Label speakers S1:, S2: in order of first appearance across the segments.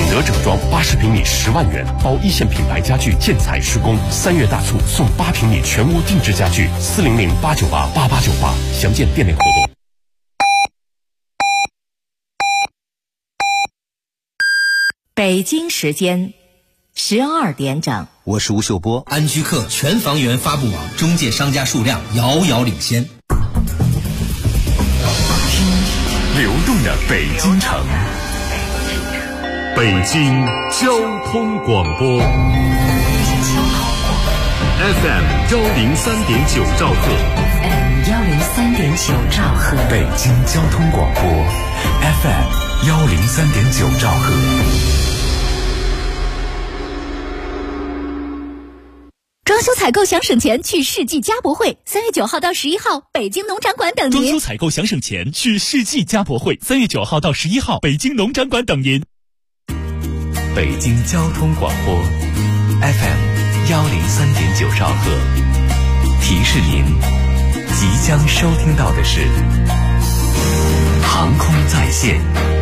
S1: 德整装80平米10万元，包一线品牌家具建材施工。3月大促送8平米全屋定制家具，400-898-8898，详见店内活动。
S2: 北京时间12点整，
S3: 我是吴秀波。
S4: 安居客全房源发布网中介商家数量遥遥领先。
S1: 流动的北京城，北京交通广播 FM 103.9兆赫
S2: 103.9兆赫，
S1: 北京交通广播 FM 103.9兆赫。
S5: 装修采购想省钱，去世纪家博会，3月9号到11号，北京农展馆等您。
S6: 装修采购想省钱，去世纪家博会，3月9号到11号，北京农展馆等您。
S1: 北京交通广播 FM 103.9兆赫，提示您即将收听到的是航空在线。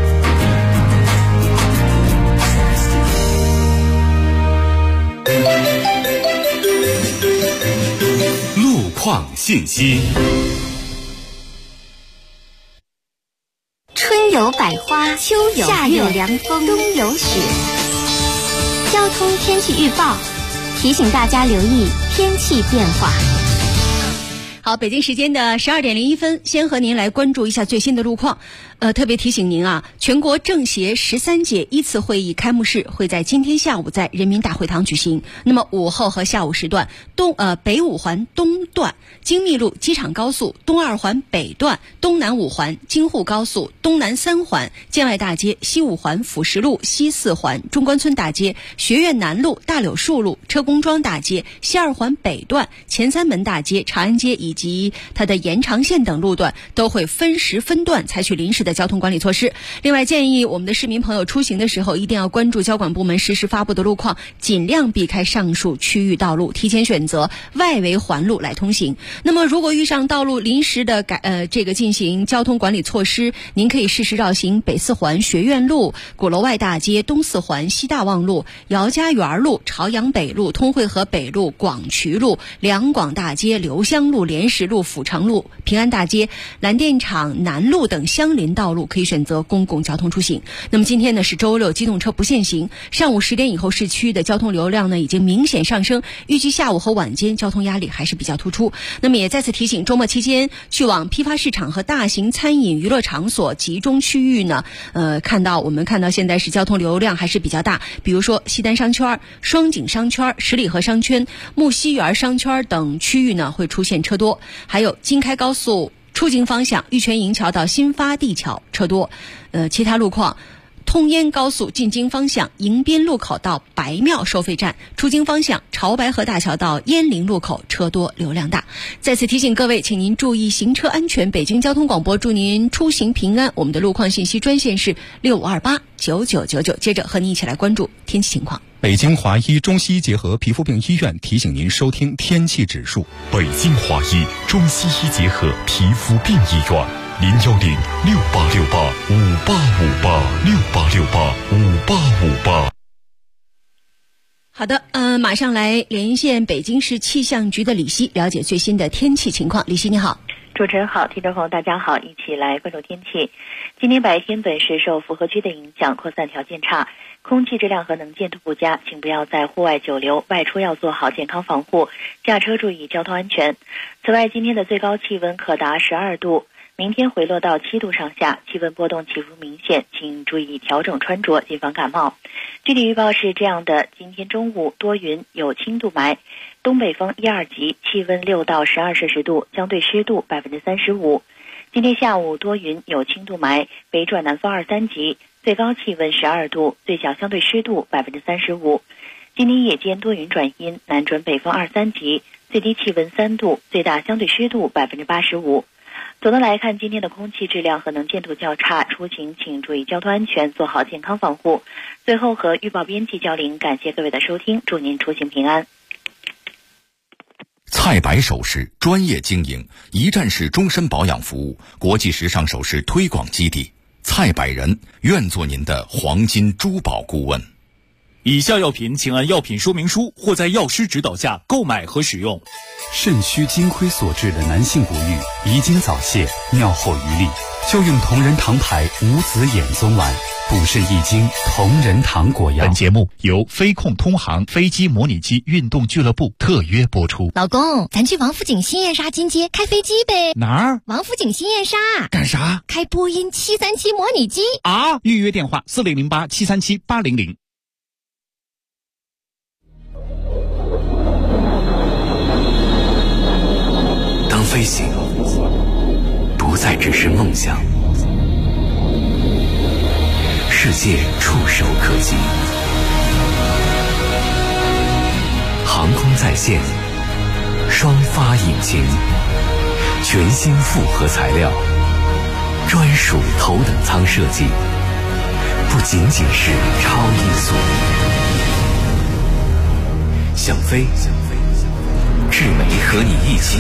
S1: 路况信息。
S7: 春有百花，秋有夏有凉风，冬有雪。交通天气预报提醒大家留意天气变化。
S5: 好，北京时间的12点01分，先和您来关注一下最新的路况。特别提醒您啊，全国政协13届一次会议开幕式会在今天下午在人民大会堂举行。那么午后和下午时段，北五环东段、京密路机场高速东2环北段、东南5环京沪高速东南3环、建外大街西5环辅石路西4环、中关村大街学院南路大柳树路车公庄大街西2环北段、前3门大街长安街以及它的延长线等路段都会分时分段采取临时的交通管理措施。另外，建议我们的市民朋友出行的时候一定要关注交管部门实时发布的路况，尽量避开上述区域道路，提前选择外围环路来通行。那么如果遇上道路临时的进行交通管理措施，您可以适时绕行北4环学院路、鼓楼外大街、东4环西大望路、姚家园路、朝阳北路、通惠河北路、广渠路、两广大街、刘香路、莲石路、阜成路、平安大街、蓝电厂南路等相邻道路可以选择公共交通出行。那么今天呢是周六，机动车不限行，上午10点以后市区的交通流量呢已经明显上升，预计下午和晚间交通压力还是比较突出。那么也再次提醒，周末期间去往批发市场和大型餐饮娱乐场所集中区域呢，我们看到现在是交通流量还是比较大，比如说西单商圈、双井商圈、十里河商圈、木樨园商圈等区域呢会出现车多，还有京开高速出京方向玉泉营桥到新发地桥车多。其他路况，通燕高速进京方向迎宾路口到白庙收费站，出京方向潮白河大桥到鄢陵路口车多流量大。再次提醒各位，请您注意行车安全。北京交通广播祝您出行平安。我们的路况信息专线是65289999。接着和您一起来关注天气情况。
S6: 北京华医中西医结合皮肤病医院提醒您收听天气指数。
S1: 北京华医中西医结合皮肤病医院，0106868585858，686858。
S5: 好的，马上来连线北京市气象局的李希，了解最新的天气情况。李希你好。
S8: 主持人好，听众朋友大家好，一起来关注天气。今天白天本市受符合区的影响，扩散条件差，空气质量和能见度不佳，请不要在户外久留，外出要做好健康防护，驾车注意交通安全。此外，今天的最高气温可达12度，明天回落到7度上下，气温波动起伏明显，请注意调整穿着，谨防感冒。具体预报是这样的：今天中午多云，有轻度霾，东北风1、2级，气温6到12摄氏度，相对湿度35%。今天下午多云，有轻度霾，北转南风2、3级，最高气温12度，最小相对湿度35%。今天夜间多云转阴，南转北风2、3级，最低气温3度，最大相对湿度85%。总的来看，今天的空气质量和能见度较差，出行请注意交通安全，做好健康防护。最后和预报编辑交流，感谢各位的收听，祝您出行平安。
S1: 蔡白首饰专业经营，一站式终身保养服务，国际时尚首饰推广基地。
S3: 蔡百人愿做您的黄金珠宝顾问。
S6: 以下药品请按药品说明书或在药师指导下购买和使用。
S9: 肾虚精亏所致的男性不育、遗精早泄、尿后余力，就用同仁堂牌无籽眼松丸，补肾益精，同仁堂果药。
S6: 本节目由飞控通航飞机模拟机运动俱乐部特约播出。
S10: 老公，咱去王府井新燕莎金街开飞机呗？
S6: 哪儿？
S10: 王府井新燕莎。
S6: 干啥？
S10: 开波音737模拟机
S6: 啊！预约电话4008-737-800。
S1: 当飞行不再只是梦想，世界触手可及，航空在线，双发引擎，全新复合材料，专属头等舱设计，不仅仅是超音速。想飞，志梅和你一起。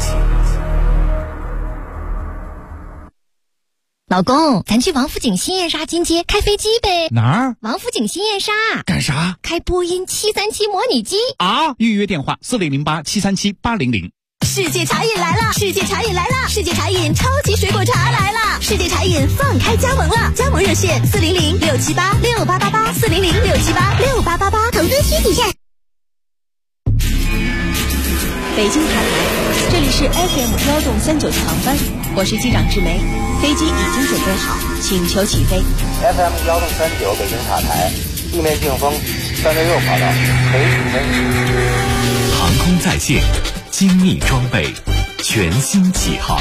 S10: 老公，咱去王府井新燕莎金街开飞机呗？
S6: 哪儿？
S10: 王府井新燕莎。
S6: 干啥？
S10: 开波音737模拟机
S6: 啊！预约电话4008-737-800。
S10: 世界茶饮来了！世界茶饮来了！世界茶饮超级水果茶来了！世界茶饮放开加盟了，加盟热线400-678-6888，400-678-6888，投资需谨慎。
S5: 北京塔台，这里是 FM1动39航班，我是机长志梅，飞机已经准备好，请求起飞。
S11: FM1动39北京塔台，地面净风366跑道，可以起飞。
S1: 航空在线，精密装备，全新起航。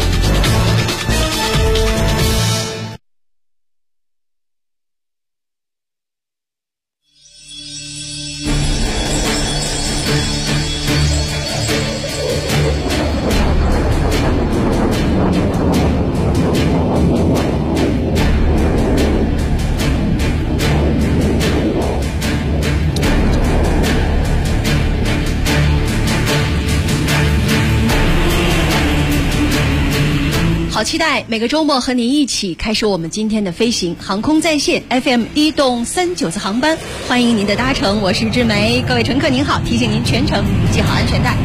S5: 好期待每个周末和您一起开始我们今天的飞行。航空在线 FM1动39次航班，欢迎您的搭乘，我是志梅。各位乘客您好，提醒您全程系好安全带。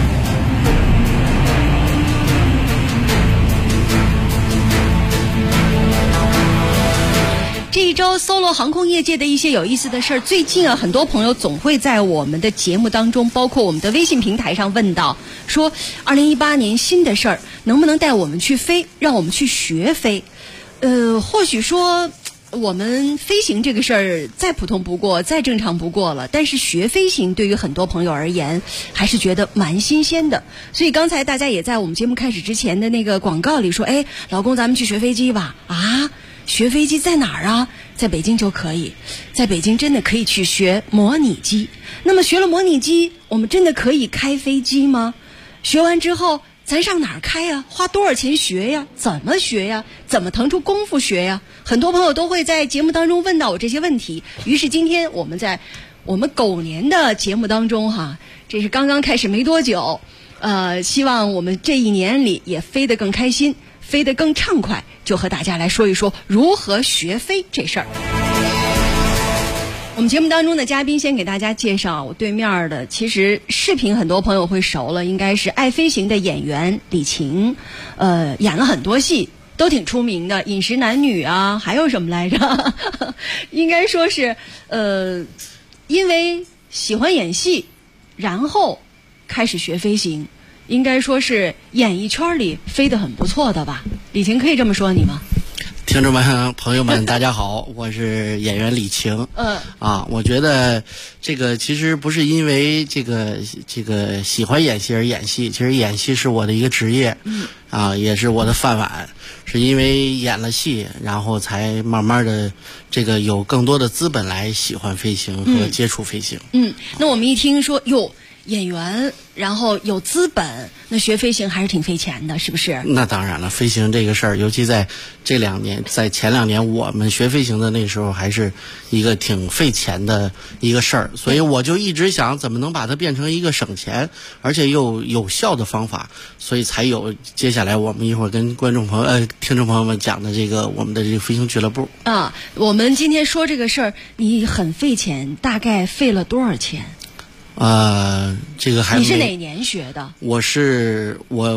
S5: 这一周搜罗航空业界的一些有意思的事儿，最近啊，很多朋友总会在我们的节目当中，包括我们的微信平台上问到，说2018年新的事儿，能不能带我们去飞，让我们去学飞？或许说我们飞行这个事儿再普通不过，再正常不过了，但是学飞行对于很多朋友而言还是觉得蛮新鲜的。所以刚才大家也在我们节目开始之前的那个广告里说，哎，老公咱们去学飞机吧。啊，学飞机在哪儿啊？在北京就可以，在北京真的可以去学模拟机。那么学了模拟机，我们真的可以开飞机吗？学完之后咱上哪儿开呀？花多少钱学呀？怎么学呀？怎么腾出功夫学呀？很多朋友都会在节目当中问到我这些问题。于是今天我们在我们狗年的节目当中哈，这是刚刚开始没多久，希望我们这一年里也飞得更开心，飞得更畅快，就和大家来说一说如何学飞这事儿。我们节目当中的嘉宾先给大家介绍，我对面的其实视频很多朋友会熟了，应该是爱飞行的演员李晴，演了很多戏，都挺出名的，饮食男女啊，还有什么来着？应该说是因为喜欢演戏，然后开始学飞行，应该说是演艺圈里飞得很不错的吧？李晴可以这么说你吗？
S12: 听众们朋友们大家好，我是演员李晴。我觉得这个其实不是因为这个喜欢演戏而演戏，其实演戏是我的一个职业，也是我的饭碗，是因为演了戏，然后才慢慢的这个有更多的资本来喜欢飞行和接触飞行。
S5: 那我们一听说哟， 演员，然后有资本，那学飞行还是挺费钱的，是不是？
S12: 那当然了，飞行这个事儿，尤其在这2年，在前2年，我们学飞行的那时候还是一个挺费钱的一个事儿，所以我就一直想怎么能把它变成一个省钱而且又有效的方法，所以才有接下来我们一会儿跟听众朋友们讲的这个我们的这个飞行俱乐部
S5: 啊。我们今天说这个事儿，你很费钱，大概费了多少钱？
S12: 这个还
S5: 你是哪年学的？
S12: 我是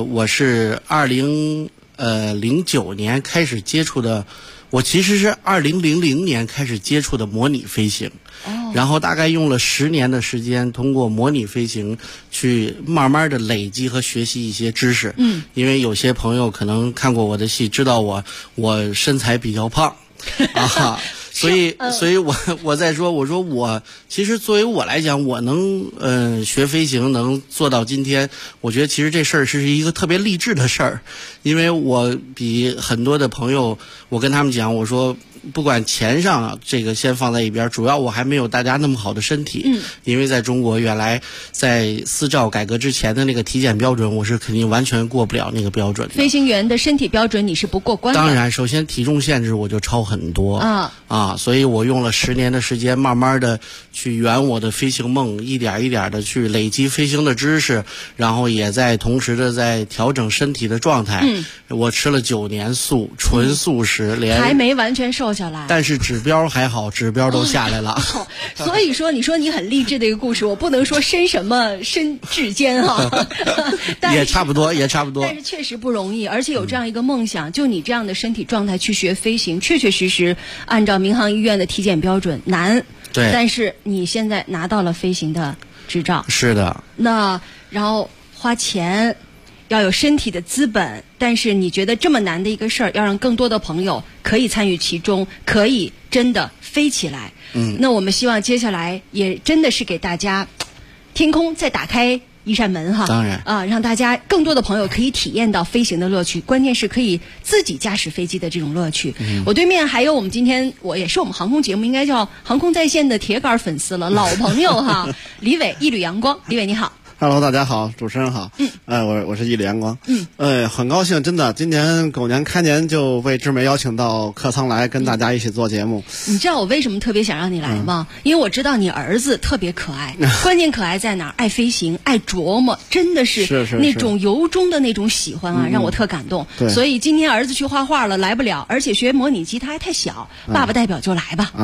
S12: 2009年开始接触的，我其实是2000年开始接触的模拟飞行，然后大概用了10年的时间，通过模拟飞行去慢慢的累积和学习一些知识。因为有些朋友可能看过我的戏，知道我身材比较胖啊。所以我在说，我说我其实作为我来讲，我能学飞行能做到今天，我觉得其实这事儿是一个特别励志的事儿，因为我比很多的朋友，我跟他们讲，我说不管钱上这个先放在一边，主要我还没有大家那么好的身体。因为在中国原来在4照改革之前的那个体检标准，我是肯定完全过不了那个标准的。
S5: 飞行员的身体标准你是不过关的。
S12: 当然，首先体重限制我就超很多所以我用了10年的时间，慢慢的去圆我的飞行梦，一点一点的去累积飞行的知识，然后也在同时的在调整身体的状态。我吃了9年素，纯素食，
S5: 还没完全瘦下来，
S12: 但是指标还好，指标都下来了。
S5: 所以说，你说你很励志的一个故事，我不能说身至坚
S12: 也差不多，
S5: 但是确实不容易，而且有这样一个梦想，就你这样的身体状态去学飞行，确确实实按照民航医院的体检标准难。
S12: 对，
S5: 但是你现在拿到了飞行的执照。
S12: 是的。
S5: 那然后花钱。要有身体的资本，但是你觉得这么难的一个事儿，要让更多的朋友可以参与其中，可以真的飞起来。那我们希望接下来也真的是给大家天空再打开一扇门哈。
S12: 当然
S5: 让大家更多的朋友可以体验到飞行的乐趣，关键是可以自己驾驶飞机的这种乐趣。我对面还有我们今天也是我们航空节目应该叫航空在线的铁杆粉丝了，老朋友哈，李伟，一缕阳光。李伟你好。
S13: Hello， 大家好，主持人好。我是一缕阳光。很高兴，真的，今年狗年开年就被志梅邀请到客舱来跟大家一起做节目。
S5: 你知道我为什么特别想让你来吗？因为我知道你儿子特别可爱，关键可爱在哪儿？爱飞行，爱琢磨，真的是那种由衷的那种喜欢啊，让我特感动。所以今天儿子去画画了，来不了，而且学模拟机他还太小，爸爸代表就来吧。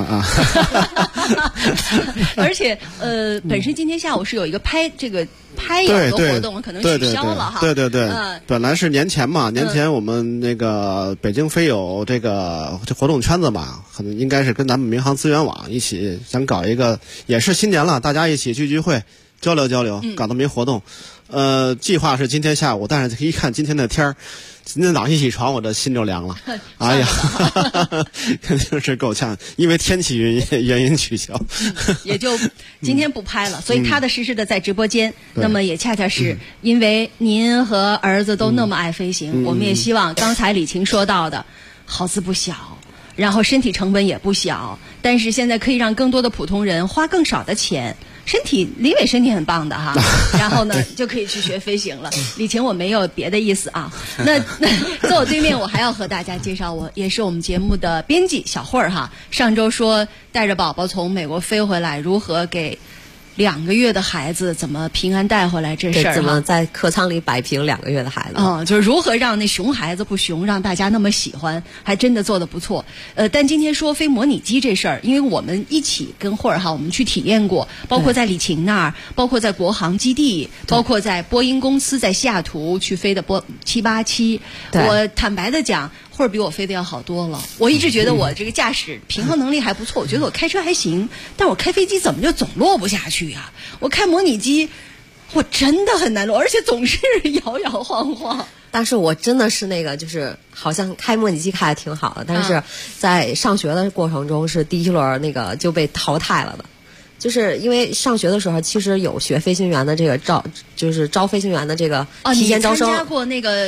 S5: 而且本身今天下午是有一个拍友的活动，可能取消了哈。
S13: 对，本来是年前嘛，年前我们那个北京飞友这活动圈子嘛，可能应该是跟咱们民航资源网一起想搞一个，也是新年了，大家一起聚会，交流，搞这么一活动。计划是今天下午，但是一看今天的天儿，今天早上一起床我这心就凉了。哎呀，肯定是够呛，因为天气原因取消。
S5: 也就今天不拍了，所以踏踏实实的在直播间。那么也恰恰是因为您和儿子都那么爱飞行，我们也希望刚才李晴说到的，耗资不小，然后身体成本也不小，但是现在可以让更多的普通人花更少的钱。李伟身体很棒的哈，然后呢就可以去学飞行了。李晴，我没有别的意思啊。那在我对面，我还要和大家介绍，我也是我们节目的编辑小慧儿哈。上周说带着宝宝从美国飞回来，如何给2个月的孩子怎么平安带回来这事儿，
S14: 怎么在客舱里摆平2个月的孩子？
S5: 就是如何让那熊孩子不熊，让大家那么喜欢，还真的做得不错。但今天说飞模拟机这事儿，因为我们一起跟慧儿哈，我们去体验过，包括在李晴那儿，包括在国航基地，包括在波音公司在西雅图去飞的787。我坦白的讲，慧儿比我飞的要好多了。我一直觉得我这个驾驶平衡能力还不错，我觉得我开车还行，但我开飞机怎么就总落不下去呀？我开模拟机，我真的很难落，而且总是摇摇晃晃。
S14: 但是我真的是就是好像开模拟机开的挺好的，但是在上学的过程中是第一轮就被淘汰了的。就是因为上学的时候，其实有学飞行员的这个招飞行员的这个提前招生。
S5: 你参加过那个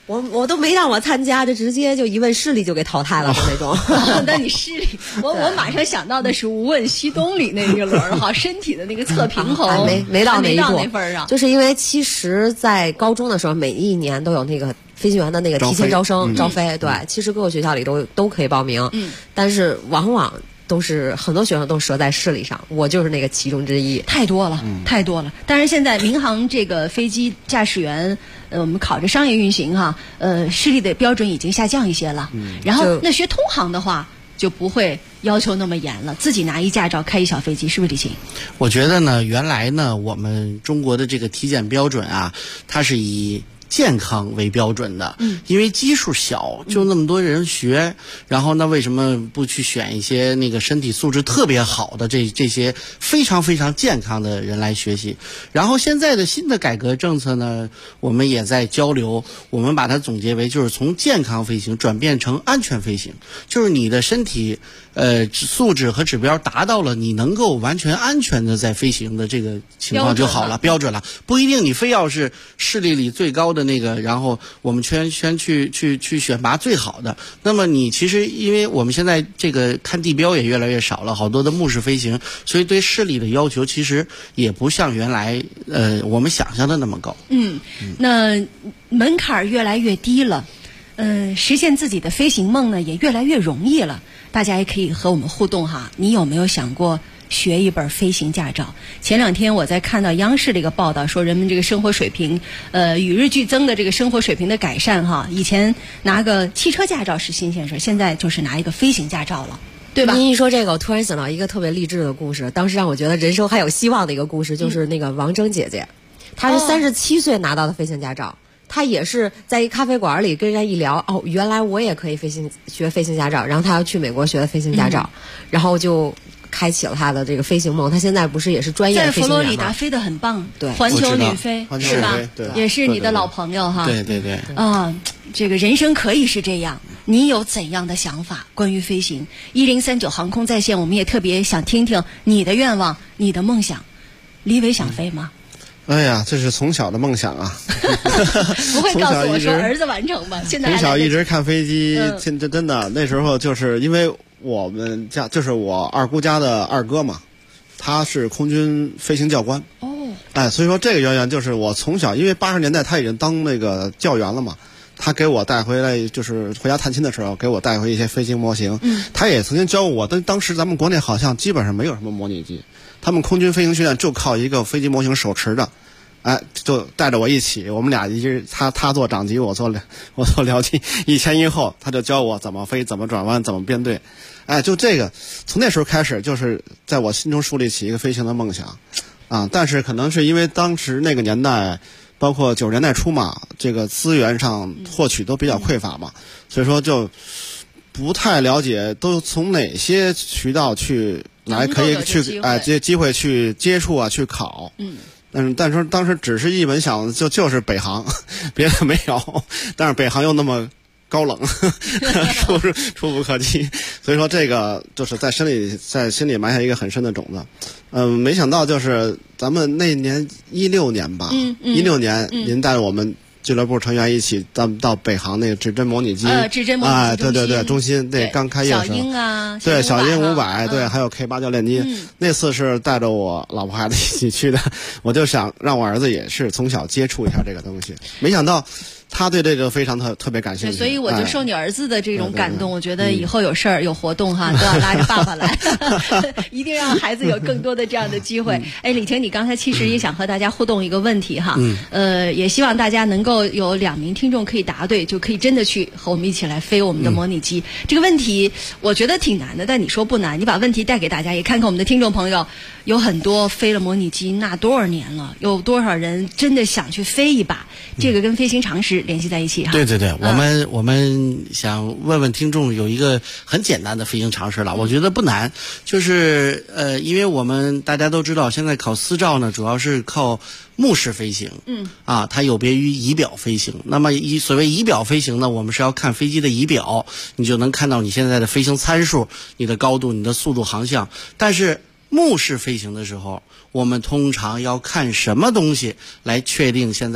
S14: 我都没让我参加，就直接就一问视力就给淘汰了的那种。
S5: 那你视力，我马上想到的是无问西东里那个轮哈，身体的那个测平衡，
S14: 没到
S5: 那份上。
S14: 就是因为其实，在高中的时候，每一年都有那个飞行员的那个提前招生招飞，对，其实各个学校里都可以报名，但是往往都是很多学生都折在视力上，我就是那个其中之一。
S5: 太多了，太多了。但是现在民航这个飞机驾驶员，我们考着商业运行哈，视力的标准已经下降一些了。然后那学通航的话，就不会要求那么严了，自己拿一驾照开一小飞机，是不是李晴？
S12: 我觉得呢，原来呢，我们中国的这个体检标准啊，它是以健康为标准的，因为基数小，就那么多人学，然后那为什么不去选一些那个身体素质特别好的这些非常非常健康的人来学习？然后现在的新的改革政策呢，我们也在交流，我们把它总结为就是从健康飞行转变成安全飞行，就是你的身体素质和指标达到了，你能够完全安全的在飞行的这个情况就好了，标准了，不一定你非要是视力里最高的那个，然后我们全去选拔最好的。那么你其实因为我们现在这个看地标也越来越少了，好多的目视飞行，所以对视力的要求其实也不像原来我们想象的那么高。
S5: 那门槛越来越低了，实现自己的飞行梦呢也越来越容易了。大家也可以和我们互动哈，你有没有想过学一本飞行驾照？前两天我在看到央视的一个报道，说人们这个生活水平与日俱增的这个生活水平的改善哈，以前拿个汽车驾照是新鲜事，现在就是拿一个飞行驾照了，对吧？
S14: 您一说这个，我突然想到一个特别励志的故事，当时让我觉得人生还有希望的一个故事，就是那个王铮姐姐，她是37岁拿到的飞行驾照。他也是在一咖啡馆里跟人家一聊，原来我也可以学飞行驾照，然后他要去美国学的飞行驾照，然后就开启了他的这个飞行梦。他现在不是也是专业的飞行员吗？
S5: 在佛罗里达飞得很棒，
S14: 对，
S5: 环球旅飞是吧？也是你的老朋友哈。
S12: 对对对。
S5: 这个人生可以是这样。你有怎样的想法关于飞行？1039航空在线，我们也特别想听听你的愿望、你的梦想。李伟想飞吗？
S13: 哎呀，这是从小的梦想啊！
S5: 不会告诉我说儿子完成吧？现在
S13: 从小一直看飞机，真的那时候就是因为我们家就是我二姑家的二哥嘛，他是空军飞行教官。所以说这个原因就是我从小，因为80年代他已经当那个教员了嘛，他给我带回来，就是回家探亲的时候给我带回一些飞行模型。他也曾经教我，但当时咱们国内好像基本上没有什么模拟机。他们空军飞行学院就靠一个飞机模型手持的，就带着我一起，我们俩一直他做长机，我做僚机，一前一后，他就教我怎么飞，怎么转弯，怎么编队，就这个从那时候开始，就是在我心中树立起一个飞行的梦想，但是可能是因为当时那个年代，包括90年代初嘛，这个资源上获取都比较匮乏嘛，所以说就不太了解都从哪些渠道去。可以去这机会去接触啊，去考。但是当时只是一门想就是北航，别的没有。但是北航又那么高冷，触不可及。所以说这个就是在心里埋下一个很深的种子。没想到就是咱们那年16年吧，16年您带着我们俱乐部成员一起到北航那个指针模拟机，
S5: 指针模拟机
S13: 对中心，对刚开业的时候，
S5: 小鹰啊，
S13: 对小鹰500，对，还有 K8教练机。那次是带着我老婆孩子一起去的，我就想让我儿子也是从小接触一下这个东西，没想到他对这个非常特别感兴趣，
S5: 所以我就受你儿子的这种感动，我觉得以后有事儿有活动哈，都要拉着爸爸来，一定让孩子有更多的这样的机会。李晴，你刚才其实也想和大家互动一个问题哈，也希望大家能够有2名听众可以答对，就可以真的去和我们一起来飞我们的模拟机。这个问题我觉得挺难的，但你说不难，你把问题带给大家，也看看我们的听众朋友有很多飞了模拟机那多少年了，有多少人真的想去飞一把，这个跟飞行常识联系在一起哈。
S12: 对对对，我们想问问听众有一个很简单的飞行常识了，我觉得不难，就是因为我们大家都知道，现在考私照呢，主要是靠目视飞行，它有别于仪表飞行。那么所谓仪表飞行呢，我们是要看飞机的仪表，你就能看到你现在的飞行参数、你的高度、你的速度、航向。但是目视飞行的时候，我们通常要看什么东西来确定现在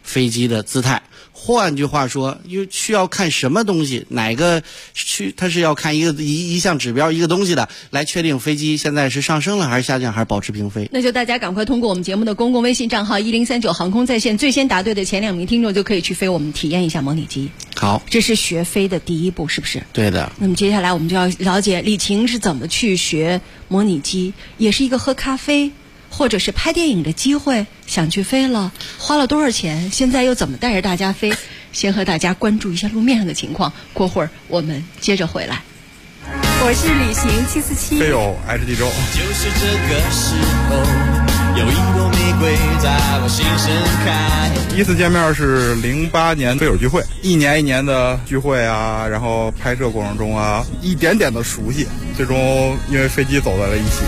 S12: 飞机的姿态。换句话说，又需要看什么东西，哪个它是要看一项指标一个东西的，来确定飞机现在是上升了还是下降还是保持平飞。
S5: 那就大家赶快通过我们节目的公共微信账号1039航空在线，最先答对的前2名听众就可以去飞我们体验一下模拟机。
S12: 好，
S5: 这是学飞的第一步，是不是？
S12: 对的。
S5: 那么接下来我们就要了解李晴是怎么去学模拟机，也是一个喝咖啡或者是拍电影的机会，想去飞了，花了多少钱，现在又怎么带着大家飞？先和大家关注一下路面上的情况，过会儿我们接着回来。
S15: 我是旅行747
S16: 飞友爱着地州。
S17: 就是这个时候，有一朵玫瑰在我心盛开。
S16: 第一次见面是08年飞友聚会，一年一年的聚会啊，然后拍摄过程中啊，一点点的熟悉，最终因为飞机走在了一起。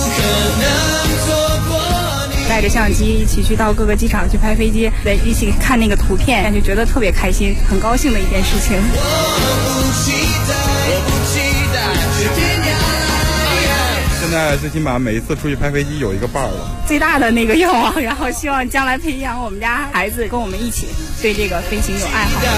S15: 带着相机一起去到各个机场去拍飞机，在一起看那个图片，就觉得特别开心，很高兴的一件事情。
S16: 现在最起码每一次出去拍飞机有一个伴儿了。
S15: 最大的那个愿望，然后希望将来培养我们家孩子跟我们一起对这个飞行有爱好。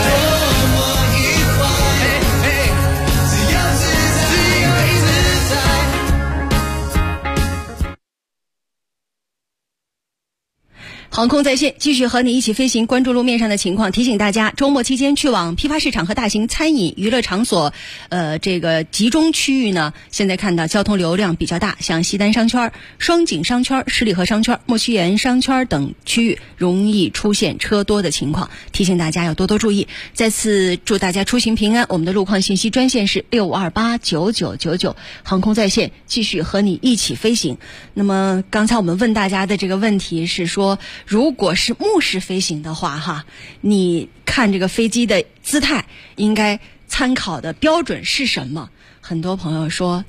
S5: 航空在线继续和你一起飞行，关注路面上的情况。提醒大家，周末期间去往批发市场和大型餐饮娱乐场所，这个集中区域呢，现在看到交通流量比较大，像西单商圈、双井商圈、十里河商圈、莫须园商圈等区域容易出现车多的情况，提醒大家要多多注意。再次祝大家出行平安。我们的路况信息专线是65289999，航空在线继续和你一起飞行。那么刚才我们问大家的这个问题是说，如果是目视飞行的话哈，你看这个飞机的姿态应该参考的标准是什么？很多朋友说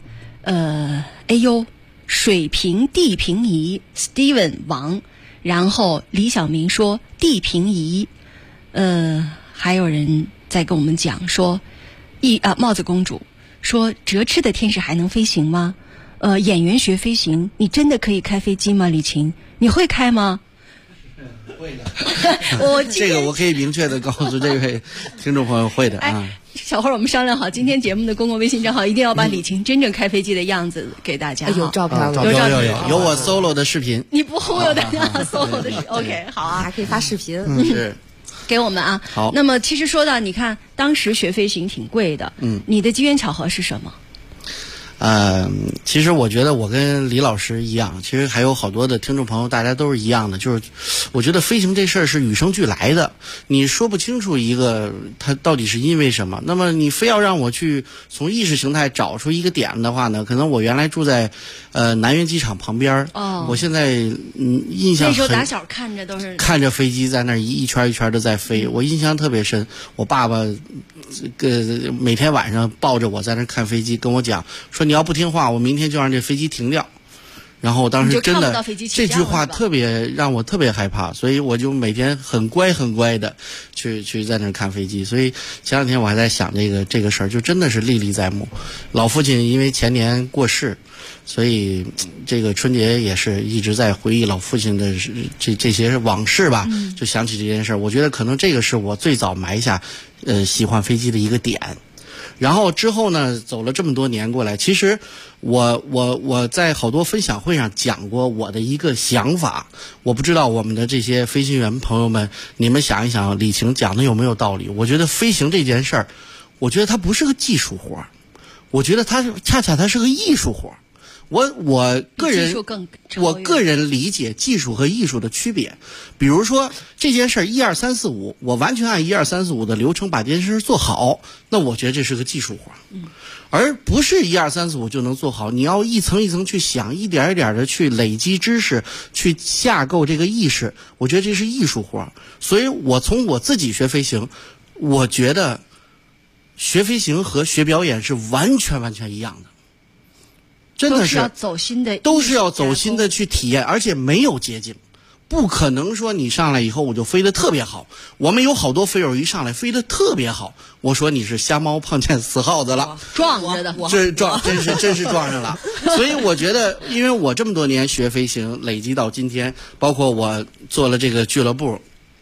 S5: 水平地平仪 Steven 王，然后李小明说地平仪，还有人在跟我们讲说帽子公主说折翅的天使还能飞行吗？演员学飞行，你真的可以开飞机吗？李晴，你会开吗？
S12: 会的。这个我可以明确的告诉这位听众朋友，会的啊。
S5: 小会儿我们商量好，今天节目的公共微信账号一定要把李晴真正开飞机的样子给大家。
S14: 有照片吗？
S12: 有我 solo 的视频。
S5: 你不忽悠大家 solo 的视频 ？OK， 好啊，
S14: 还可以发视频。
S12: 是。
S5: 给我们啊。
S12: 好。
S5: 那么其实说到，你看当时学飞行挺贵的。你的机缘巧合是什么？
S12: 其实我觉得我跟李老师一样，其实还有好多的听众朋友，大家都是一样的，就是我觉得飞行这事儿是与生俱来的，你说不清楚一个它到底是因为什么。那么你非要让我去从意识形态找出一个点的话呢，可能我原来住在南苑机场旁边，我现在印象
S5: 那时候打小看着都是
S12: 看着飞机在那一圈一圈的在飞，我印象特别深。我爸爸每天晚上抱着我在那看飞机，跟我讲说，你要不听话，我明天就让这飞机停掉。然后我当时真的这句话特别让我特别害怕，所以我就每天很乖的去在那看飞机。所以前两天我还在想这个事儿，就真的是历历在目。老父亲因为前年过世，所以这个春节也是一直在回忆老父亲的这些往事吧，就想起这件事儿。我觉得可能这个是我最早埋下喜欢飞机的一个点。然后之后呢，走了这么多年过来，其实我在好多分享会上讲过我的一个想法，我不知道我们的这些飞行员朋友们，你们想一想李晴讲的有没有道理？我觉得飞行这件事儿，我觉得它不是个技术活，我觉得它恰恰是个艺术活。我个人理解技术和艺术的区别，比如说这件事儿1、2、3、4、5，我完全按1、2、3、4、5的流程把这件事做好，那我觉得这是个技术活，而不是1、2、3、4、5就能做好。你要一层一层去想，一点一点的去累积知识，去架构这个意识，我觉得这是艺术活。所以我从我自己学飞行，我觉得学飞行和学表演是完全一样的。真的是都是要走心的去体验，而且没有捷径，不可能说你上来以后我就飞得特别好。我们有好多飞友一上来飞得特别好，我说你是瞎猫碰见死耗子了，
S5: 撞着的，
S12: 真是撞上了。所以我觉得，因为我这么多年学飞行，累积到今天，包括我做了这个俱乐部，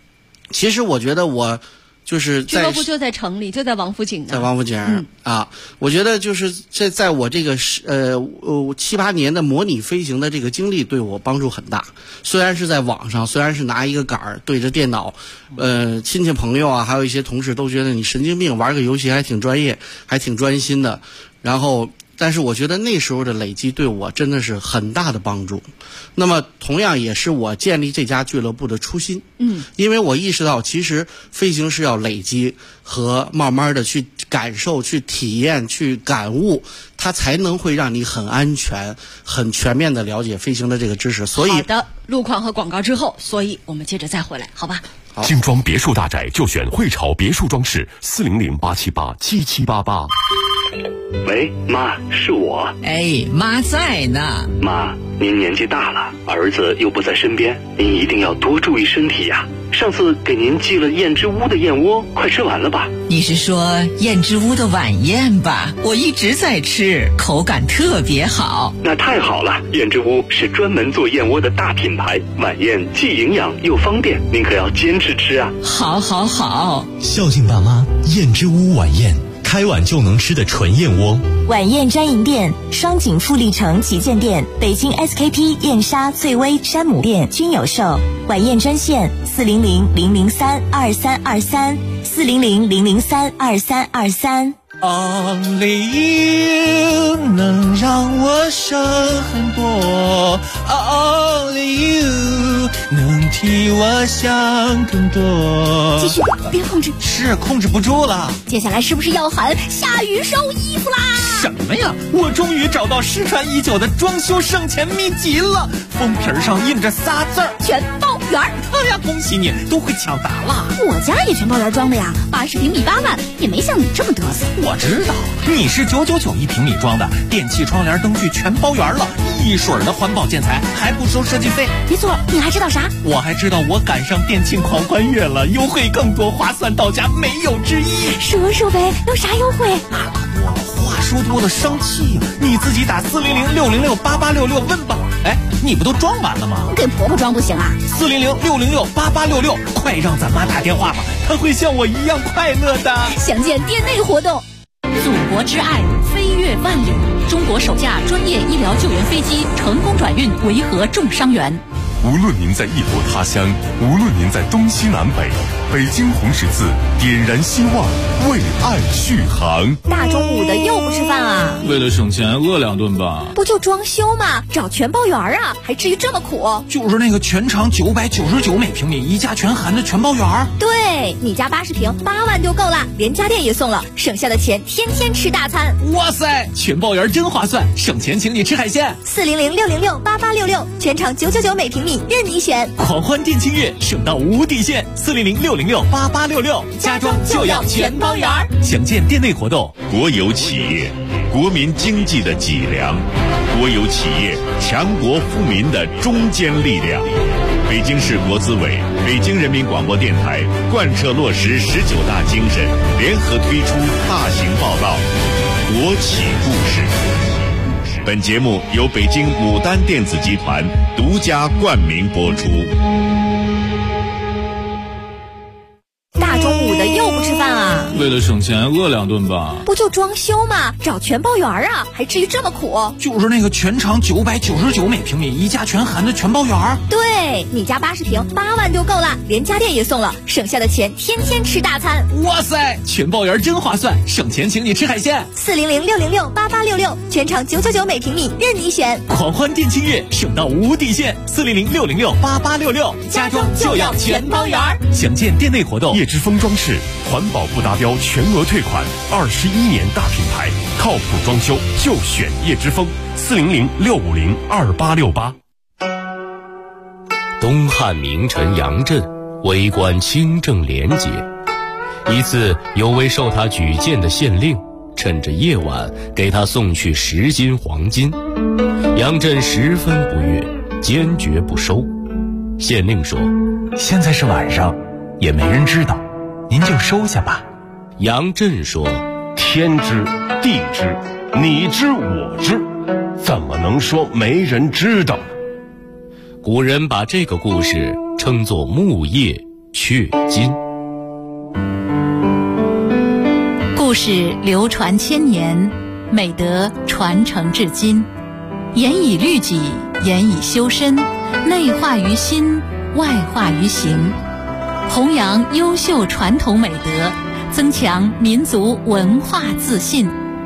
S12: 其实我觉得我就是
S5: 俱乐部就在城里，就在王府井呢。
S12: 在王府井、我觉得就是在我这个7、8年的模拟飞行的这个经历对我帮助很大。虽然是在网上，虽然是拿一个杆儿对着电脑，亲戚朋友啊，还有一些同事都觉得你神经病，玩个游戏还挺专业，还挺专心的。然后，但是我觉得那时候的累积对我真的是很大的帮助。那么同样也是我建立这家俱乐部的初心。因为我意识到其实飞行是要累积和慢慢的去感受、去体验、去感悟，它才能会让你很安全、很全面的了解飞行的这个知识。所以
S5: 好的，路况和广告之后，所以我们接着再回来，好吧？
S18: 精装别墅大宅就选汇潮别墅装饰，400-878-7788。
S19: 喂，妈，是我。
S20: 哎，妈在呢。
S19: 妈，您年纪大了，儿子又不在身边，您一定要多注意身体呀。上次给您寄了燕之屋的燕窝，快吃完了吧？
S20: 你是说燕之屋的晚宴吧？我一直在吃，口感特别好。
S19: 那太好了，燕之屋是专门做燕窝的大品牌，晚宴既营养又方便，您可要坚持吃啊。
S20: 好好好，
S21: 孝敬爸妈，燕之屋晚宴，开碗就能吃的纯燕窝。
S22: 晚宴专营店：双井富力城旗舰店、北京 SKP 燕莎、翠微、山姆店均有售。晚宴专线400-003-2323，400-003-2323。
S17: Only you 能让我省很多 ，Only you 能替我想更多。
S10: 继续，别控制，
S17: 是控制不住了。
S10: 接下来是不是要喊下雨收衣服啦？
S6: 什么呀？我终于找到失传已久的装修省钱秘籍了，封皮上印着仨字儿：
S10: 全包圆。
S6: 哎呀，恭喜你，都会抢答了。
S10: 我家也全包圆装的呀，80平米8万，也没像你这么嘚瑟。
S6: 我知道，你是999一平米装的，电器、窗帘、灯具全包圆了，一水的环保建材，还不收设计费。
S10: 没错，你还知道啥？
S6: 我还知道我赶上店庆狂欢月了，优惠更多，划算到家，没有之一。
S10: 说说呗，有啥优惠？
S6: 我话说多了生气呀，你自己打400-606-8866问吧。哎，你不都装完了吗？
S10: 给婆婆装不行啊
S6: ？400-606-8866，快让咱妈打电话吧，她会像我一样快乐的。
S10: 详见店内活动。
S23: 祖国之爱，飞越万里。中国首架专业医疗救援飞机成功转运维和重伤员。
S18: 无论您在异国他乡，无论您在东西南北，北京红十字点燃希望，为爱续航。
S10: 大中午的又不吃饭啊？
S6: 为了省钱，饿2顿吧。
S10: 不就装修吗？找全包圆啊，还至于这么苦？
S6: 就是那个全长999每平米，一家全含的全包圆。
S10: 对，你家80平8万就够了，连家电也送了，省下的钱天天吃大餐。
S6: 哇塞，全包圆真划算，省钱请你吃海鲜。
S10: 400-606-8866，全场999每平米。任你选，
S6: 狂欢店庆月，省到无底线。400-606-8866，家装就要全包圆。详见店内活动。
S24: 国有企业，国民经济的脊梁；国有企业，强国富民的中坚力量。北京市国资委、北京人民广播电台贯彻落实19大精神，联合推出大型报道《国企故事》。本节目由北京牡丹电子集团独家冠名播出。
S10: 大中午的又不吃饭啊？
S6: 为了省钱，饿2顿吧。
S10: 不就装修吗？找全包圆啊，还至于这么苦？
S6: 就是那个全长999每平米，一家全含的全包圆。
S10: 对，你家80平8万就够了，连家电也送了，省下的钱天天吃大餐。
S6: 哇塞，全包圆真划算，省钱请你吃海鲜。
S10: 400-606-8866，全场999每平米，任你选。
S6: 狂欢店庆月，省到无底线。400-606-8866，家装就要全包圆。详见店内活动。
S18: 叶之峰装饰，环保不达标全额退款，21年大品牌，靠谱装修就选叶之峰。400-650-2868。
S1: 东汉名臣杨震为官清正廉洁，一次有位受他举荐的县令趁着夜晚给他送去10斤黄金，杨震十分不悦，坚决不收。县令说：“
S6: 现在是晚上，也没人知道，您就收下吧。”
S1: 杨震说：“
S18: 天知地知，你知我知，怎么能说没人知道？”
S1: 古人把这个故事称作木叶
S3: 雀金。
S23: 故事流传千年，美德传承至今。严以律己，严以修身，内化于心，外化于行，弘扬优秀传统美德，增强民族文化自信。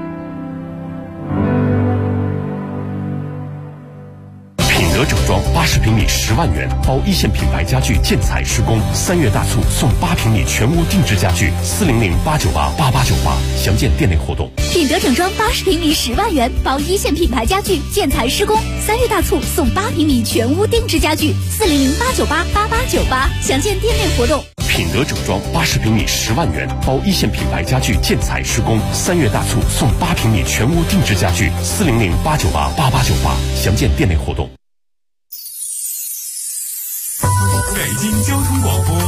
S2: 品德整装80平米10万元，包一线品牌家具建材施工，3月大促送8平米全屋定制家具，400-898-8898，详见店内活动。
S10: 品德整装80平米10万元，包一线品牌家具建材施工，3月大促送8平米全屋定制家具，400-898-8898，详见店内活动。
S2: 品德整装80平米10万元，包一线品牌家具建材施工，3月大促送8平米全屋定制家具，400-898-8898，详见店内活动。
S18: 北京交通广播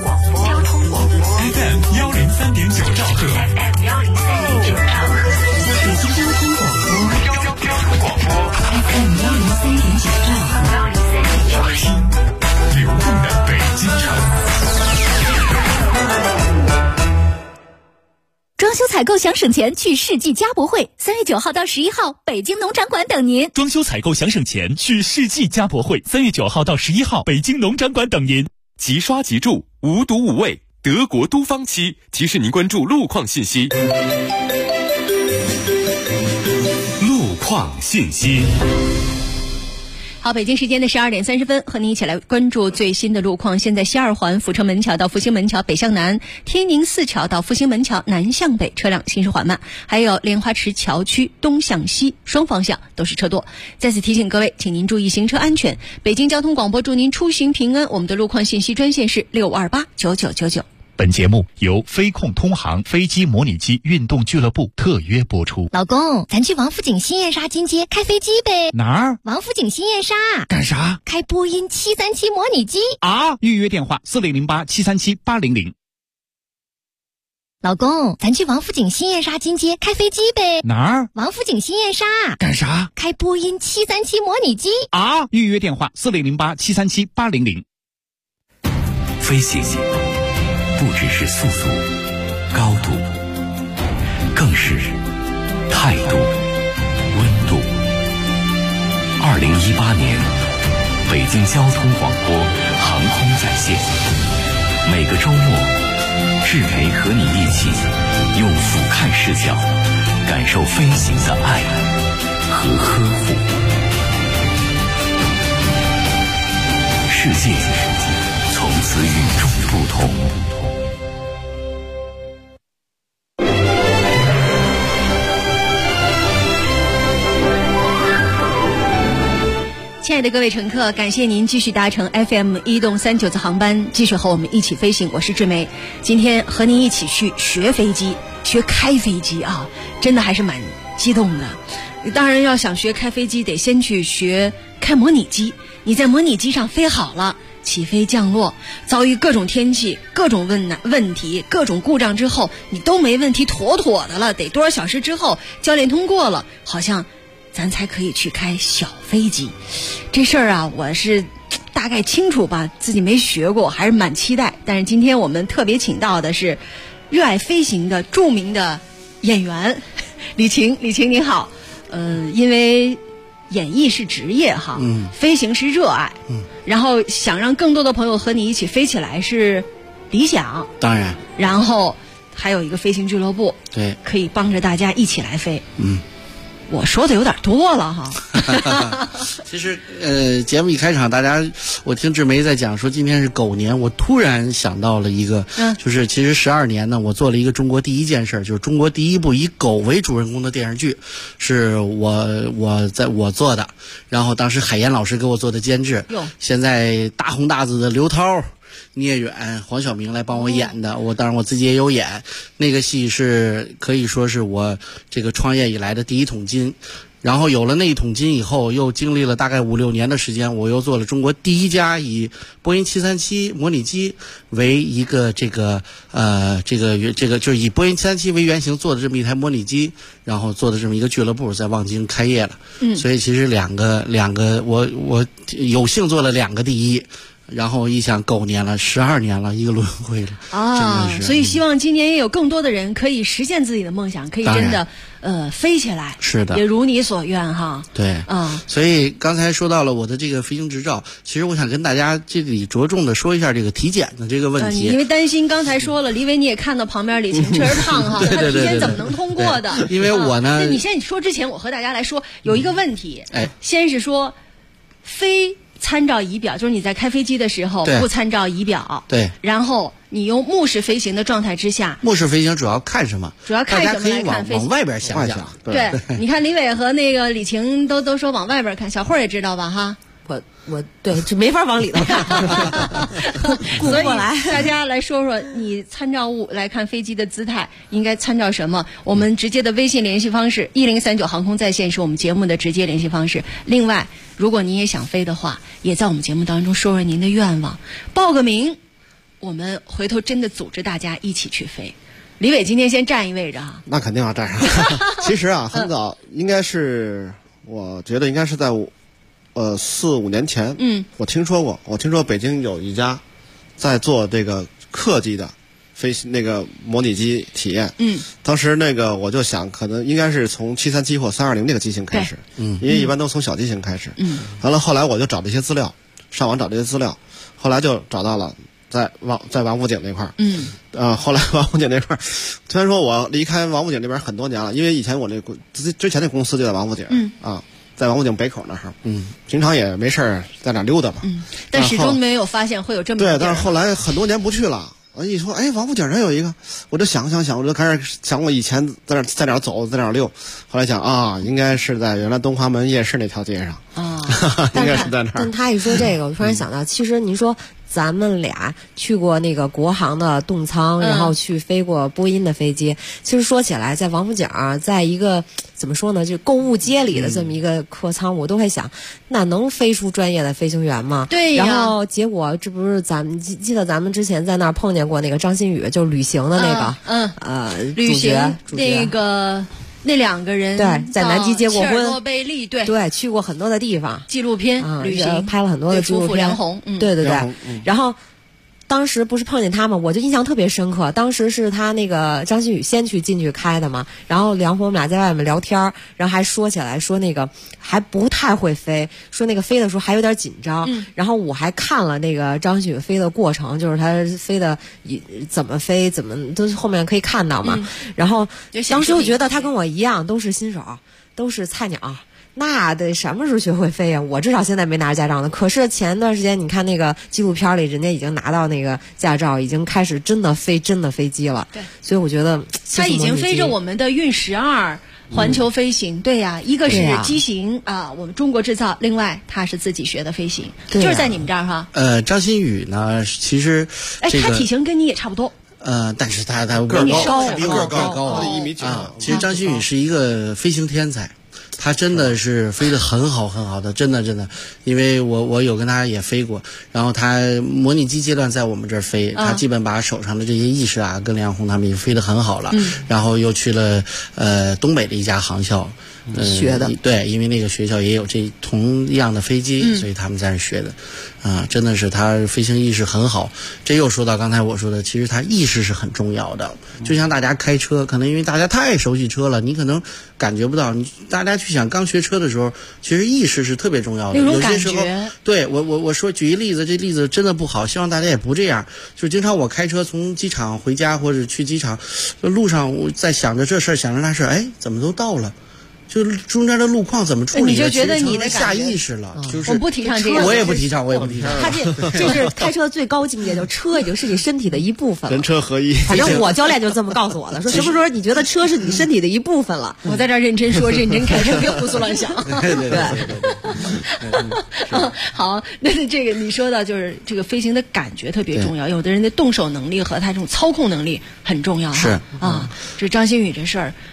S18: FM 103.9兆赫，北京交通广播 FM 103.9兆赫，听流动的北京城。
S10: 装修采购想省钱，去世纪家博会，3月9号到11号，北京农场馆等您。
S4: 装修采购想省钱，去世纪家博会，3月9号到11号，北京农场馆等您。
S7: 即刷即住，无毒无味，德国都方漆提示您关注路况信息。
S3: 路况信息。
S5: 好，北京时间的12点30分，和您一起来关注最新的路况。现在西二环阜成门桥到复兴门桥北向南，天宁寺桥到复兴门桥南向北车辆行驶缓慢，还有莲花池桥区东向西双方向都是车多。再次提醒各位，请您注意行车安全。北京交通广播祝您出行平安。我们的路况信息专线是6289999。
S4: 本节目由飞控通航飞机模拟机运动俱乐部特约播出。
S10: 老公，咱去王府井新燕莎金街开飞机呗？
S4: 哪儿？
S10: 王府井新燕莎。
S4: 干啥？
S10: 开波音737模拟机
S4: 啊！预约电话4008-737-800。
S10: 老公，咱去王府井新燕莎金街开飞机呗？
S4: 哪儿？
S10: 王府井新燕莎。
S4: 干啥？
S10: 开波音737模拟机
S4: 啊！预约电话4008-737-800。
S3: 飞行不只是速度、高度，更是态度、温度。2018年，北京交通广播航空在线，每个周末，志培和你一起用俯瞰视角感受飞行的爱和呵护。世界从此与众不同。
S5: 亲爱的各位乘客，感谢您继续搭乘 FM 1动39次航班，继续和我们一起飞行。我是志梅，今天和您一起去学飞机，学开飞机啊，真的还是蛮激动的。当然要想学开飞机，得先去学开模拟机。你在模拟机上飞好了，起飞降落，遭遇各种天气、各种问题、各种故障之后，你都没问题，妥妥的了。得多少小时之后，教练通过了，好像咱才可以去开小飞机。这事儿啊，我是大概清楚吧，自己没学过，还是蛮期待。但是今天我们特别请到的是热爱飞行的著名的演员李晴。李晴你好，因为演艺是职业哈，飞行是热爱，然后想让更多的朋友和你一起飞起来是理想，
S12: 当然，
S5: 然后还有一个飞行俱乐部，
S12: 对，
S5: 可以帮着大家一起来飞。我说的有点多了哈。
S12: 其实节目一开场，我听志梅在讲说今天是狗年，我突然想到了一个，就是其实12年呢，我做了一个中国第一件事，就是中国第一部以狗为主人公的电视剧，是我做的，然后当时海岩老师给我做的监制，现在大红大紫的刘涛、聂远、黄晓明来帮我演的，当然我自己也有演。那个戏是可以说是我这个创业以来的第一桶金，然后有了那一桶金以后，又经历了大概5-6年的时间，我又做了中国第一家以波音737模拟机为一个这个就是以波音737为原型做的这么一台模拟机，然后做的这么一个俱乐部在望京开业了。所以其实两个我有幸做了2个第一。 然后一想狗年了，12年了，一个轮回了
S5: 啊！
S12: 真的是，
S5: 所以希望今年也有更多的人可以实现自己的梦想，可以真的飞起来。
S12: 是的，
S5: 也如你所愿哈。
S12: 对啊，所以刚才说到了我的这个飞行执照，其实我想跟大家这里着重的说一下这个体检的这个问题。
S5: 因为担心刚才说了，李伟你也看到旁边李晴确实胖哈，他体检怎么能通过的？
S12: 因为我呢，
S5: 那你先说之前，我和大家来说有一个问题。先是说非参照仪表，就是你在开飞机的时候不参照仪表。
S12: 对。
S5: 然后你用目视飞行的状态之下。
S12: 目视飞行主要看什么？
S5: 主要看什么来看飞行？
S12: 往外边想想。
S5: 对，你看李伟和那个李晴都说往外边看，小慧也知道吧？哈。
S14: 我对，这没法往里头看，顾不过来。
S5: 大家来说说，你参照物来看飞机的姿态应该参照什么？我们直接的微信联系方式1039航空在线是我们节目的直接联系方式。另外，如果您也想飞的话，也在我们节目当中说说您的愿望，报个名，我们回头真的组织大家一起去飞。李伟今天先占一位置啊。
S8: 那肯定要占上。其实啊，很早，应该是我觉得应该是在4-5年前，我听说北京有一家在做这个客机的飞行那个模拟机体验，当时那个我就想，可能应该是从737或320这个机型开始，因为一般都从小机型开始，完了后来我就找了一些资料，上网找这些资料，后来就找到了在王府井那块儿，后来王府井那块儿，虽然说我离开王府井那边很多年了，因为以前我那之前那公司就在王府井，在王府井北口那儿，平常也没事儿在那溜达嘛，
S5: 但始终没有发现会有这么
S8: 对，但是后来很多年不去了，一说王府井上有一个，我就想，我就开始想我以前在哪走，在哪溜，后来想应该是在原来东华门夜市那条街上应该是在那儿。
S14: 但他一说这个，我突然想到，其实您说咱们俩去过那个国航的动舱，然后去飞过波音的飞机。其实说起来，在王府井，在一个怎么说呢，就购物街里的这么一个客舱，我都会想，那能飞出专业的飞行员吗？
S5: 对呀。
S14: 然后结果这不是咱们记得咱们之前在那儿碰见过那个张馨予，就旅行的那个，
S5: 旅行那个。那两个人
S14: 对在南极结过婚，
S5: 切尔诺贝利对
S14: 去过很多的地方，
S5: 纪录片旅行
S14: 拍了很多的纪录片，
S5: 梁红，
S14: 对，然后。当时不是碰见他吗？我就印象特别深刻。当时是他那个张馨予先进去开的嘛，然后梁红我们俩在外面聊天，然后还说起来说那个还不太会飞，说那个飞的时候还有点紧张。然后我还看了那个张馨予飞的过程，就是他飞的怎么飞，怎么都后面可以看到嘛。然后当时我觉得他跟我一样，都是新手，都是菜鸟。那得什么时候学会飞呀？我至少现在没拿着驾照呢。可是前段时间你看那个纪录片里，人家已经拿到那个驾照，已经开始真的飞机了。对，所以我觉得
S5: 他已经飞着我们的运12环球飞行。对呀，一个是机型我们中国制造，另外他是自己学的飞行，就是在你们这儿哈。
S12: 张馨予呢，其实
S5: 他体型跟你也差不多。
S12: 但是他
S5: 个
S8: 高，
S12: 比我高
S8: 1.9米。
S12: 其实张馨予是一个飞行天才。他真的是飞得很好的，真的，因为我有跟他也飞过，然后他模拟机阶段在我们这儿飞，他基本把手上的这些意识跟梁红他们也飞得很好了，然后又去了东北的一家航校
S14: 学的，
S12: 对，因为那个学校也有这同样的飞机，所以他们在那学的，真的是他飞行意识很好。这又说到刚才我说的，其实他意识是很重要的，就像大家开车，可能因为大家太熟悉车了，你可能感觉不到，大家去想刚学车的时候，其实意识是特别重要的。有些时候，对我说举一例子，这例子真的不好，希望大家也不这样。就是经常我开车从机场回家或者去机场，路上我在想着这事儿，想着那事儿，怎么都到了。就中间的路况怎么处理？
S5: 你就觉得你的
S12: 下意识了，就是
S5: 我不提倡这个，
S12: 我也不提倡。
S14: 他这是开车最高境界，就车已经是你身体的一部分了，
S8: 人车合一。
S14: 反正我教练就这么告诉我的，说什么时候你觉得车是你身体的一部分了？
S5: 我在这儿认真说，认真开车，别胡思乱想。
S12: 对。
S5: 好，那这个你说到就是这个飞行的感觉特别重要，有的人的动手能力和他这种操控能力很重要。
S12: 是
S5: 这张馨予这事儿。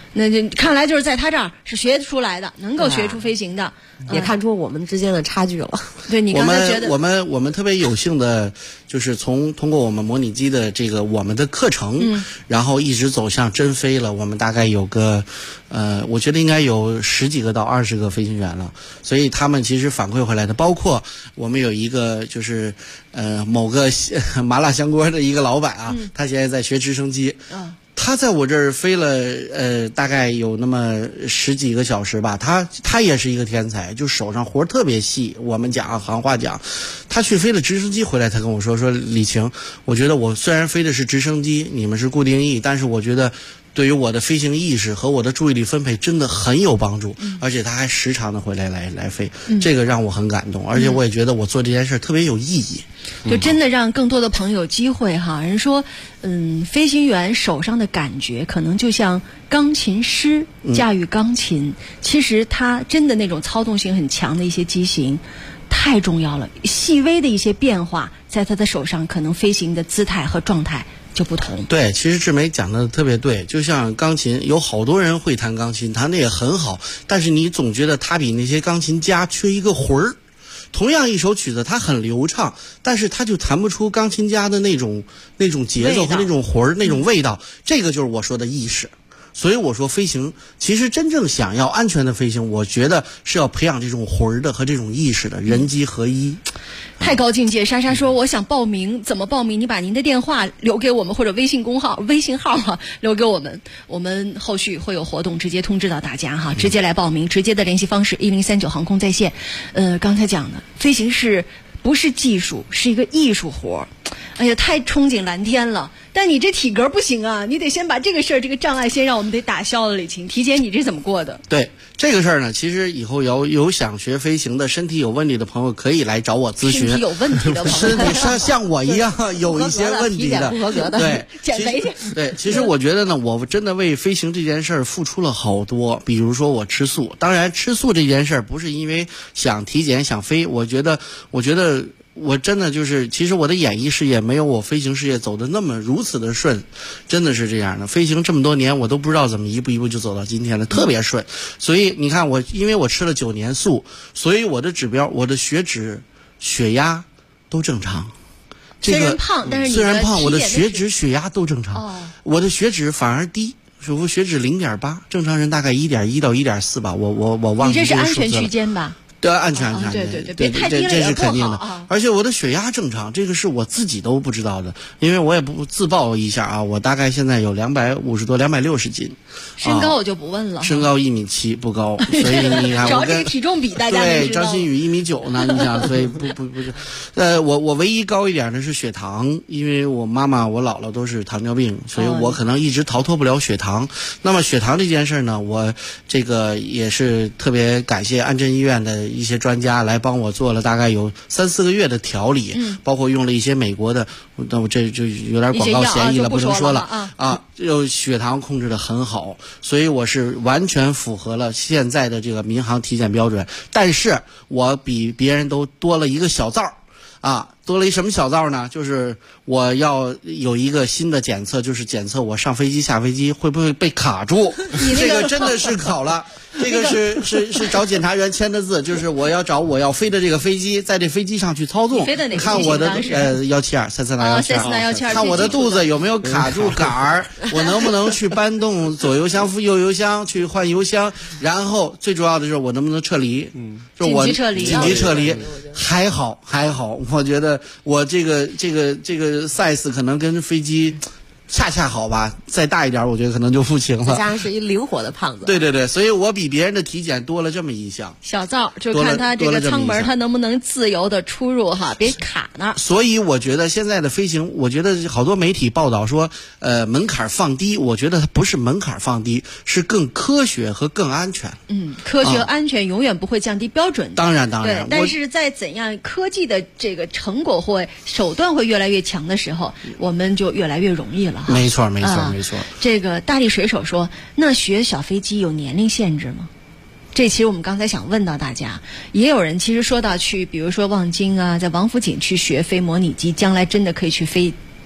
S5: 那就看来就是在他这儿是学出来的，能够学出飞行的，
S14: 也看出我们之间的差距了。
S5: 对，你刚才觉得
S12: 我们特别有幸的，就是通过我们模拟机的这个我们的课程，然后一直走向真飞了。我们大概有个我觉得应该有10几个到20个飞行员了，所以他们其实反馈回来的，包括我们有一个就是某个麻辣香锅的一个老板啊，他现在在学直升机。他在我这儿飞了大概有那么10几个小时吧，他也是一个天才，就手上活特别细。我们讲行话讲，他去飞了直升机回来，他跟我说李晴，我觉得我虽然飞的是直升机，你们是固定翼，但是我觉得对于我的飞行意识和我的注意力分配真的很有帮助，而且他还时常的回来飞，这个让我很感动，而且我也觉得我做这件事特别有意义。
S5: 就真的让更多的朋友有机会哈。人说，飞行员手上的感觉可能就像钢琴师驾驭钢琴，其实他真的那种操纵性很强的一些机型太重要了，细微的一些变化在他的手上，可能飞行的姿态和状态就不同。
S12: 对，其实志梅讲的特别对，就像钢琴，有好多人会弹钢琴，弹的也很好，但是你总觉得他比那些钢琴家缺一个魂儿。同样一首曲子，它很流畅，但是它就弹不出钢琴家的那种节奏和那种魂儿、那种味道。这个就是我说的意识。所以我说飞行，其实真正想要安全的飞行，我觉得是要培养这种魂儿的和这种意识的，人机合一。
S5: 太高境界。莎莎说我想报名，怎么报名？你把您的电话留给我们，或者微信号留给我们，我们后续会有活动直接通知到大家哈，直接来报名。直接的联系方式1039航空在线。刚才讲的飞行是不是技术，是一个艺术活。哎呀，太憧憬蓝天了，但你这体格不行啊，你得先把这个事儿，这个障碍先让我们得打消了。李晴，体检你这怎么过的？
S12: 对这个事儿呢，其实以后有想学飞行的、身体有问题的朋友可以来找我咨询。
S5: 身体有问题的朋友，
S12: 身体像我一样有一些问题的，
S14: 不合格的，
S12: 对，
S5: 减肥去。
S12: 对，其实我觉得呢，我真的为飞行这件事儿付出了好多。比如说我吃素，当然吃素这件事儿不是因为想体检想飞，我觉得我真的就是，其实我的演艺事业没有我飞行事业走得那么如此的顺，真的是这样的。飞行这么多年，我都不知道怎么一步一步就走到今天了，特别顺。所以你看因为我吃了9年素，所以我的指标，我的血脂、血压都正常。
S5: 虽然胖，但是
S12: 虽然胖，我的血脂、血压都正常。我的血脂反而低。我血脂0.8，正常人大概1.1到1.4吧，我忘记这个数字了。
S5: 你这是安全区间吧？
S12: 对，安全，
S5: 对，别太低了
S12: 这是肯定的。
S5: 啊、
S12: 而且我的血压正常，这个是我自己都不知道的，因为我也不自曝一下啊，我大概现在有250多、260斤。
S5: 身高我就不问了，
S12: 身高1.7米不高，所以你看
S5: 我跟这个体重比大家
S12: 对张馨予1.9米呢，你想，所以不是，我唯一高一点的是血糖，因为我妈妈、我姥姥都是糖尿病，所以我可能一直逃脱不了血糖。那么血糖这件事呢，我这个也是特别感谢安贞医院的一些专家来帮我做了大概有3-4个月的调理，包括用了一些美国的，那我这就有点广告嫌疑了，不能说了啊。就血糖控制得很好，所以我是完全符合了现在的这个民航体检标准，但是我比别人都多了一个小灶啊。多了一什么小灶呢？就是我要有一个新的检测，就是检测我上飞机下飞机会不会被卡住。这个真的是考了，这个是找检察员签的字，就是我要飞的这个飞机，在这飞机上去操纵，看我的172，33817，看我的肚子有没有卡住杆儿，我能不能去搬动左油箱、右油箱去换油箱，然后最主要的是我能不能撤离，就我紧急撤离。还好，我觉得我这个 size 可能跟飞机恰恰好吧，再大一点我觉得可能就不行了。
S14: 再加上是一灵活的胖子。
S12: 对，所以我比别人的体检多了这么一项
S5: 小灶，就看他这个舱门他能不能自由的出入哈，别卡那儿。
S12: 所以我觉得现在的飞行，我觉得好多媒体报道说门槛放低，我觉得它不是门槛放低，是更科学和更安全。
S5: 科学安全永远不会降低标准的。
S12: 当然
S5: 对，但是在怎样科技的这个成果或手段会越来越强的时候，我们就越来越容易了。
S12: 没错。
S5: 这个大力水手说，那学小飞机有年龄限制吗？这其实我们刚才想问到大家，也有人其实说到去，比如说望京啊，在王府井去学飞模拟机，将来真的可以去飞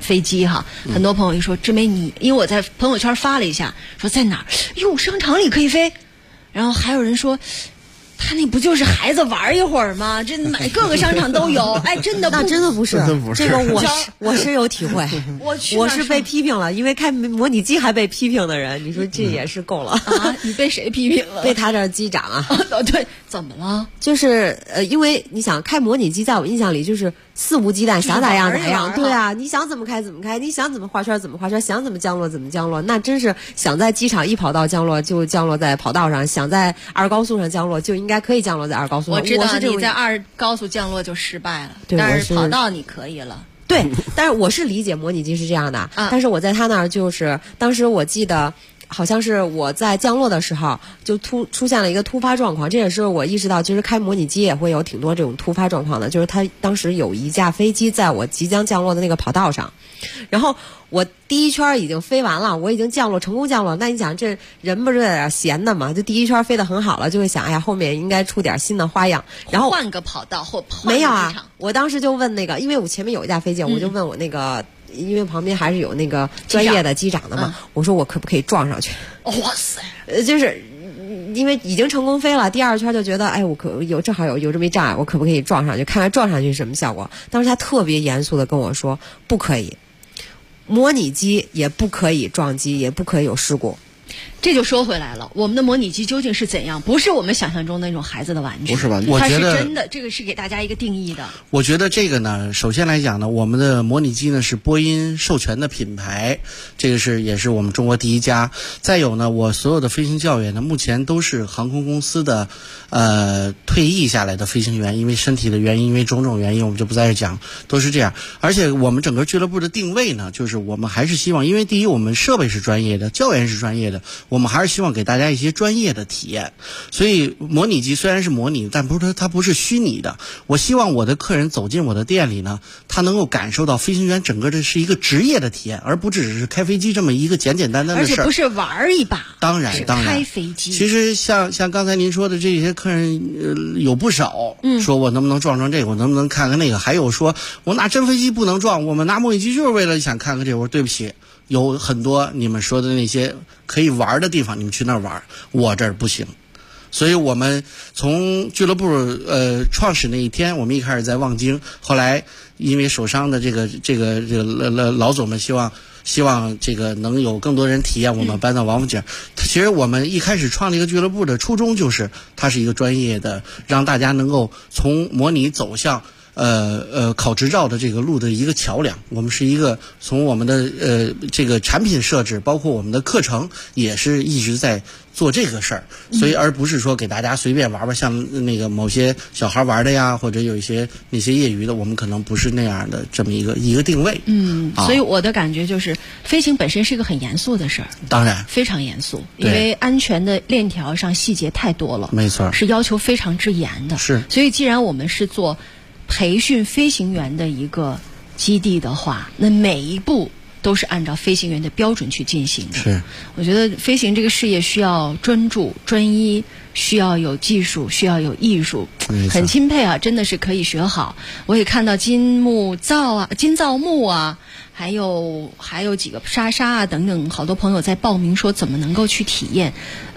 S5: 飞机哈，很多朋友就说志梅你，因为我在朋友圈发了一下，说在哪儿？哟，商场里可以飞。然后还有人说，他那不就是孩子玩一会儿吗？这买各个商场都有。哎，真的
S14: 那真的不是，这个我是有体会。我是被批评了，因为开模拟机还被批评的人，你说这也是够了
S5: 啊！你被谁批评了？
S14: 被他这机长啊。
S5: 对，怎么了？
S14: 就是因为你想开模拟机，在我印象里就是肆无忌惮，想咋样咋样。对啊，你想怎么开怎么开，你想怎么画圈怎么画圈，想怎么降落怎么降落。那真是想在机场一跑道降落就降落在跑道上，想在二高速上降落就应该可以降落在二高速上。
S5: 我知道你在二高速降落就失败了，但是跑道你可以了。
S14: 对，但是我是理解模拟机是这样的，但是我在他那儿就是当时我记得。好像是我在降落的时候就出现了一个突发状况，这也是我意识到其实开模拟机也会有挺多这种突发状况的，就是他当时有一架飞机在我即将降落的那个跑道上，然后我第一圈已经飞完了，我已经成功降落，那你想这人不是有点闲的嘛，就第一圈飞得很好了，就会想哎呀后面应该出点新的花样，然后
S5: 换个跑道或
S14: 没有啊，我当时就问那个，因为我前面有一架飞机，我就问我那个因为旁边还是有那个专业的机长的嘛，我说我可不可以撞上去？
S5: 哇塞！
S14: 就是因为已经成功飞了，第二圈就觉得，哎，我正好有这么一障碍，我可不可以撞上去？看看撞上去是什么效果？当时他特别严肃的跟我说，不可以，模拟机也不可以撞击，也不可以有事故。
S5: 这就说回来了，我们的模拟机究竟是怎样？不是我们想象中的那种孩子的玩具，
S8: 不是玩具，
S5: 它是真的。这个是给大家一个定义的。
S12: 我觉得这个呢，首先来讲呢，我们的模拟机呢是波音授权的品牌，这个也是我们中国第一家。再有呢，我所有的飞行教员呢，目前都是航空公司的退役下来的飞行员，因为身体的原因，因为种种原因，我们就不在这讲，都是这样。而且我们整个俱乐部的定位呢，就是我们还是希望，因为第一，我们设备是专业的，教员是专业的。我们还是希望给大家一些专业的体验，所以模拟机虽然是模拟，但它不是虚拟的。我希望我的客人走进我的店里呢，他能够感受到飞行员整个的是一个职业的体验，而不只是开飞机这么一个简简单单的事儿。
S5: 而且不是玩一把，
S12: 当然，
S5: 开飞机。
S12: 其实像刚才您说的这些客人，有不少说我能不能撞这个，我能不能看看那个，还有说我拿真飞机不能撞，我们拿模拟机就是为了想看看这个。我说对不起。有很多你们说的那些可以玩的地方，你们去那儿玩，我这儿不行。所以我们从俱乐部创始那一天，我们一开始在望京，后来因为手伤的这个老总们希望这个能有更多人体验，我们搬到王府井。其实我们一开始创这个俱乐部的初衷就是它是一个专业的，让大家能够从模拟走向考执照的这个路的一个桥梁。我们是一个从我们的这个产品设置，包括我们的课程，也是一直在做这个事儿，所以而不是说给大家随便玩玩，像那个某些小孩玩的呀，或者有一些那些业余的，我们可能不是那样的这么一个定位。
S5: 所以我的感觉就是，飞行本身是一个很严肃的事儿，
S12: 当然
S5: 非常严肃，因为安全的链条上细节太多了，
S12: 没错，
S5: 是要求非常之严的。
S12: 是，
S5: 所以既然我们是做培训飞行员的一个基地的话，那每一步都是按照飞行员的标准去进行的。
S12: 是，
S5: 我觉得飞行这个事业需要专注、专一，需要有技术，需要有艺术，很钦佩啊！真的是可以学好。我也看到金造木啊，还有几个莎莎啊等等，好多朋友在报名说怎么能够去体验，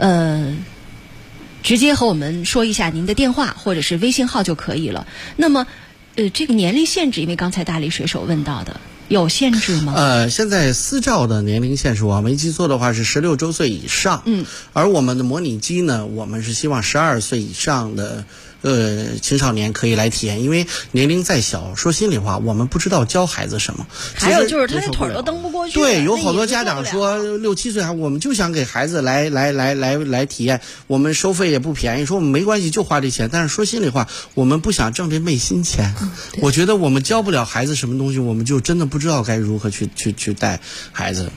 S5: 直接和我们说一下您的电话或者是微信号就可以了。那么，这个年龄限制，因为刚才大力水手问到的，有限制吗？
S12: 现在私照的年龄限制，我没记错的话是16周岁以上。而我们的模拟机呢，我们是希望12岁以上的青少年可以来体验，因为年龄再小，说心里话，我们不知道教孩子什么。
S5: 还有就是他那腿都蹬不过去。
S12: 对，有好多家长说6、7岁，我们就想给孩子来体验，我们收费也不便宜，说我们没关系，就花这钱。但是说心里话，我们不想挣这昧心钱。我觉得我们教不了孩子什么东西，我们就真的不知道该如何去带孩子。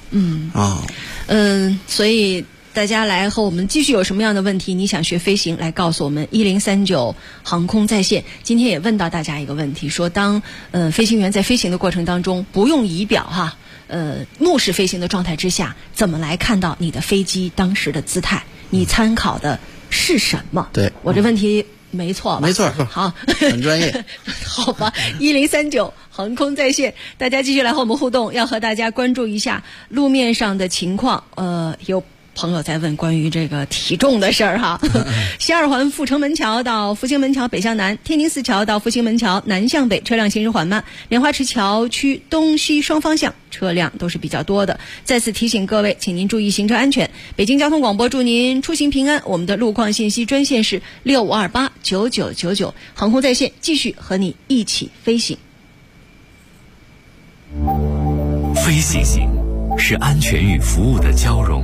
S5: 所以大家来和我们继续有什么样的问题，你想学飞行，来告诉我们1039航空在线。今天也问到大家一个问题，说当飞行员在飞行的过程当中不用仪表哈，目视飞行的状态之下，怎么来看到你的飞机当时的姿态？你参考的是什么？
S12: 对，
S5: 我这问题没错吧？
S12: 没错，
S5: 好，
S12: 很专业。
S5: 好吧，1039 航空在线，大家继续来和我们互动，要和大家关注一下路面上的情况。有朋友在问关于这个体重的事儿哈。西二环阜成门桥到复兴门桥北向南，天宁寺桥到复兴门桥南向北车辆行驶缓慢，莲花池桥区东西双方向车辆都是比较多的。再次提醒各位，请您注意行车安全。北京交通广播祝您出行平安。我们的路况信息专线是65289999，航空在线继续和你一起飞行。
S3: 飞行是安全与服务的交融，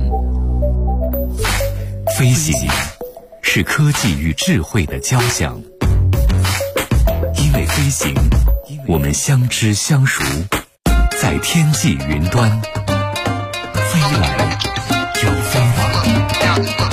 S3: 飞行是科技与智慧的交响。因为飞行，我们相知相熟，在天际云端飞来又飞往。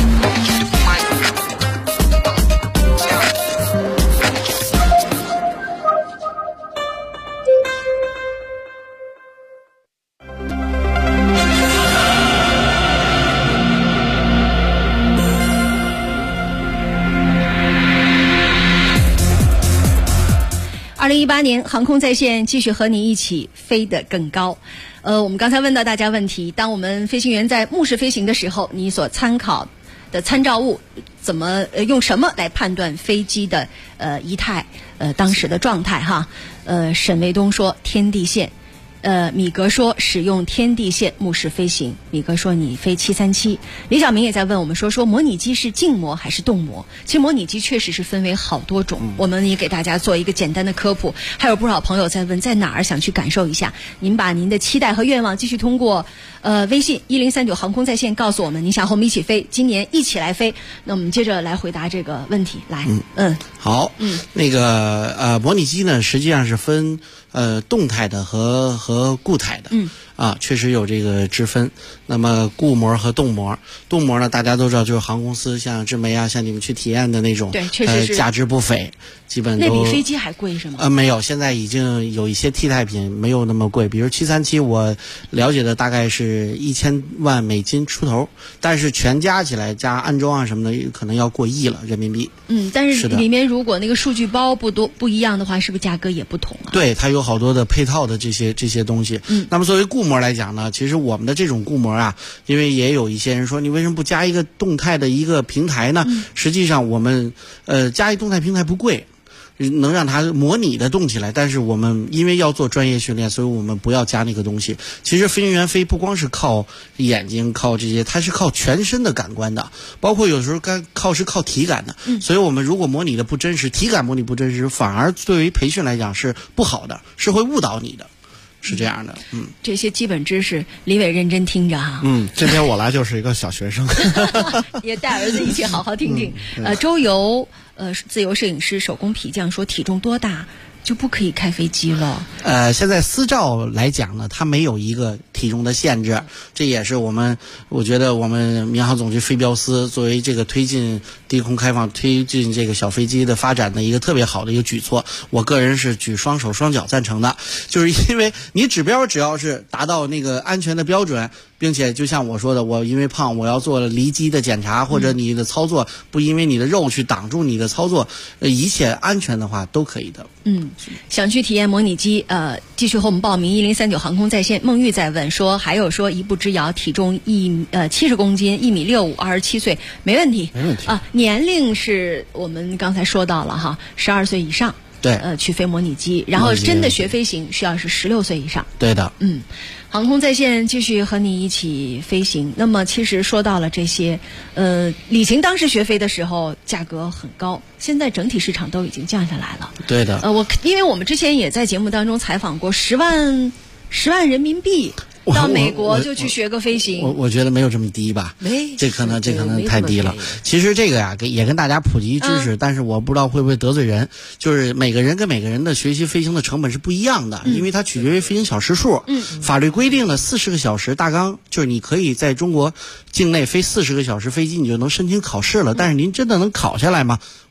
S5: 2018年航空在线继续和你一起飞得更高。我们刚才问到大家问题，当我们飞行员在目视飞行的时候，你所参考的参照物怎么用什么来判断飞机的仪态当时的状态哈？沈卫东说天地线。米格说使用天地线目视飞行。米格说你飞737。李小明也在问我们说模拟机是静模还是动模？其实模拟机确实是分为好多种，我们也给大家做一个简单的科普。还有不少朋友在问在哪儿，想去感受一下。您把您的期待和愿望继续通过微信1039航空在线告诉我们，您想和我们一起飞，今年一起来飞。那我们接着来回答这个问题。来，
S12: 好，那个模拟机呢，实际上是分动态的和固态的，确实有这个之分。那么固模和动模，动模呢，大家都知道，就是航空公司像智媒啊，像你们去体验的那种，
S5: 对，确实是
S12: 价值不菲，基本都
S5: 那比飞机还贵是吗？
S12: 没有，现在已经有一些替代品没有那么贵，比如737，我了解的大概是1000万美金出头，但是全加起来加安装啊什么的，可能要过亿了人民币。
S5: 但是里面如果那个数据包不一样的话，是不是价格也不同啊？
S12: 对，它有好多的配套的这些东西。那么作为固模来讲呢，其实我们的这种固模啊，因为也有一些人说你为什么不加一个动态的一个平台呢？实际上我们加一动态平台不贵，能让它模拟的动起来，但是我们因为要做专业训练，所以我们不要加那个东西。其实飞行员飞不光是靠眼睛靠这些，它是靠全身的感官的，包括有时候是靠体感的。所以我们如果模拟的不真实，体感模拟不真实，反而对于培训来讲是不好的，是会误导你的。是这样的，
S5: 这些基本知识，李伟认真听着哈。
S8: 今天我来就是一个小学生，
S5: 也带儿子一起好好听听。周游，自由摄影师手工皮匠说，体重多大就不可以开飞机了？
S12: 现在私照来讲呢，它没有一个体重的限制，这也是我觉得我们民航总局飞标司作为这个推进低空开放、推进这个小飞机的发展的一个特别好的一个举措。我个人是举双手双脚赞成的，就是因为你指标只要是达到那个安全的标准，并且就像我说的，我因为胖，我要做离机的检查，或者你的操作不因为你的肉去挡住你的操作，一切安全的话都可以的。
S5: 想去体验模拟机，继续和我们报名1039航空在线。孟玉在问说，还有说一步之遥，体重70公斤，1.65米，27岁，没问题啊。年龄是我们刚才说到了哈，12岁以上。
S12: 对，
S5: 去飞模拟机，然后真的学飞行需要是16岁以上。
S12: 对的，
S5: 航空在线继续和你一起飞行。那么其实说到了这些，李晴当时学飞的时候价格很高，现在整体市场都已经降下来了。
S12: 对的，
S5: 因为我们之前也在节目当中采访过10万人民币。到美国就去学个飞行，
S12: 我觉得没有这么低吧？这可能太低了。其实这个呀，也跟大家普及知识，但是我不知道会不会得罪人。就是每个人跟每个人的学习飞行的成本是不一样的，因为它取决于飞行小时数。法律规定的40个小时大纲，就是你可以在中国境内飞40个小时飞机，你就能申请考试了。但是您真的能考下来吗？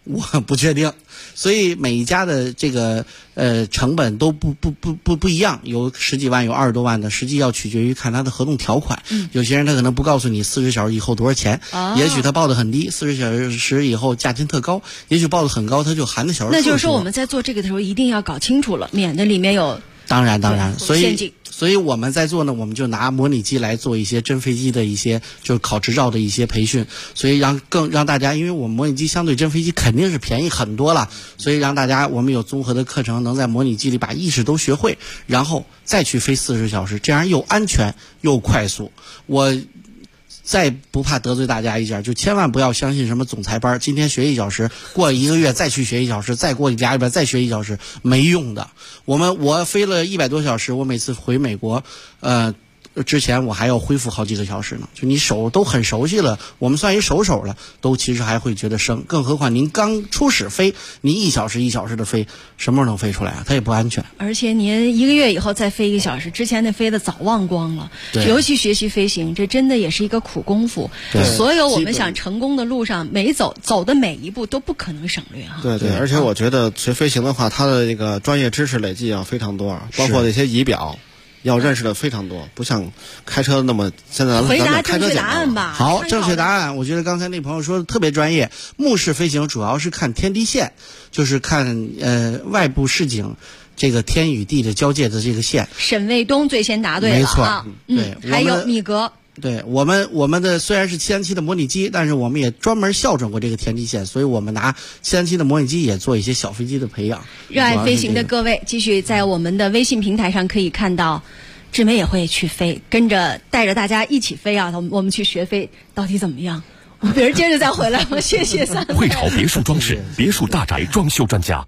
S12: 我不确定。所以每一家的这个成本都不一样，有10几万，有20多万的，实际要取决于看他的合同条款。有些人他可能不告诉你40小时以后多少钱，也许他报的很低，40小时以后价钱特高，也许报的很高，他就含的小时。
S5: 那就是说我们在做这个的时候一定要搞清楚了，免得里面有
S12: 当然，
S5: 陷阱。
S12: 所以我们在做呢，我们就拿模拟机来做一些真飞机的一些，就是考执照的一些培训，所以让大家，因为我们模拟机相对真飞机肯定是便宜很多了，所以让大家我们有综合的课程，能在模拟机里把意识都学会，然后再去飞40小时，这样又安全又快速。我再不怕得罪大家一下，就千万不要相信什么总裁班，今天学1小时，过1个月再去学1小时，再过俩礼拜再学1小时，没用的。我飞了100多小时，我每次回美国，之前我还要恢复好几个小时呢。就你手都很熟悉了，我们算一手了，都其实还会觉得生。更何况您刚初始飞，你1小时1小时的飞，什么时候能飞出来啊？它也不安全。
S5: 而且您1个月以后再飞1个小时，之前那飞的早忘光了。尤其学习飞行，这真的也是一个苦功夫。所有我们想成功的路上，走的每一步都不可能省略哈。
S8: 对，而且我觉得学飞行的话，它的这个专业知识累积要非常多，包括那些仪表。要认识的非常多，不像开车那么现在
S5: 回答正确答案吧。
S12: 好，正确答案，我觉得刚才那朋友说的特别专业。目视飞行主要是看天地线，就是看外部视景这个天与地的交界的这个线。
S5: 沈卫东最先答对了，
S12: 没错，对，
S5: 还有米格。
S12: 对，我们的虽然是737的模拟机，但是我们也专门校准过这个天地线，所以我们拿737的模拟机也做一些小飞机的培养。
S5: 热爱飞行的各位，继续在我们的微信平台上可以看到，志梅也会去飞，带着大家一起飞啊！我们去学飞，到底怎么样？我们别人接着再回来，我谢谢三位。
S2: 汇潮别墅装饰，别墅大宅装修专家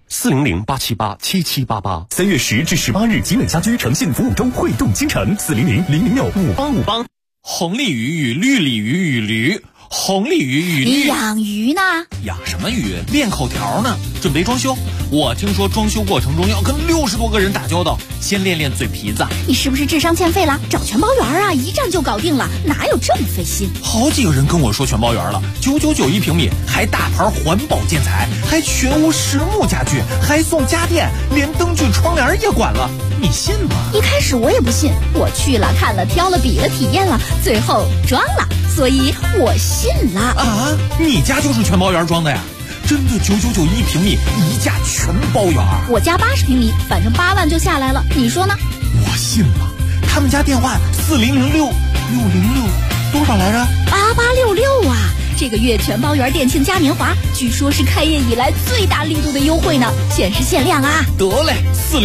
S2: ，400-878-7788。3月10至18日，吉美家居诚信服务中，汇动京城400-006-5858。
S6: 红鲤鱼与绿鲤鱼与驴，红鲤鱼与
S10: 你养鱼呢？
S6: 养什么鱼？练口条呢。准备装修，我听说装修过程中要跟60多个人打交道，先练练嘴皮子。
S10: 你是不是智商欠费了？找全包圆啊，一站就搞定了，哪有这么费心？
S6: 好几个人跟我说全包圆了，999一平米，还大牌环保建材，还全屋实木家具，还送家电，连灯具窗帘也管了，你信吗？
S10: 一开始我也不信，我去了看了挑了比了体验了，最后装了，所以我信了。
S6: 啊，你家就是全包圆装的呀？真的999一平米，一价全包圆。
S10: 我家80平米，反正8万就下来了，你说呢？
S6: 我信了。他们家电话4006多少来着
S10: ？8866啊！这个月全包圆店庆嘉年华，据说是开业以来最大力度的优惠呢，限时限量啊！
S6: 得嘞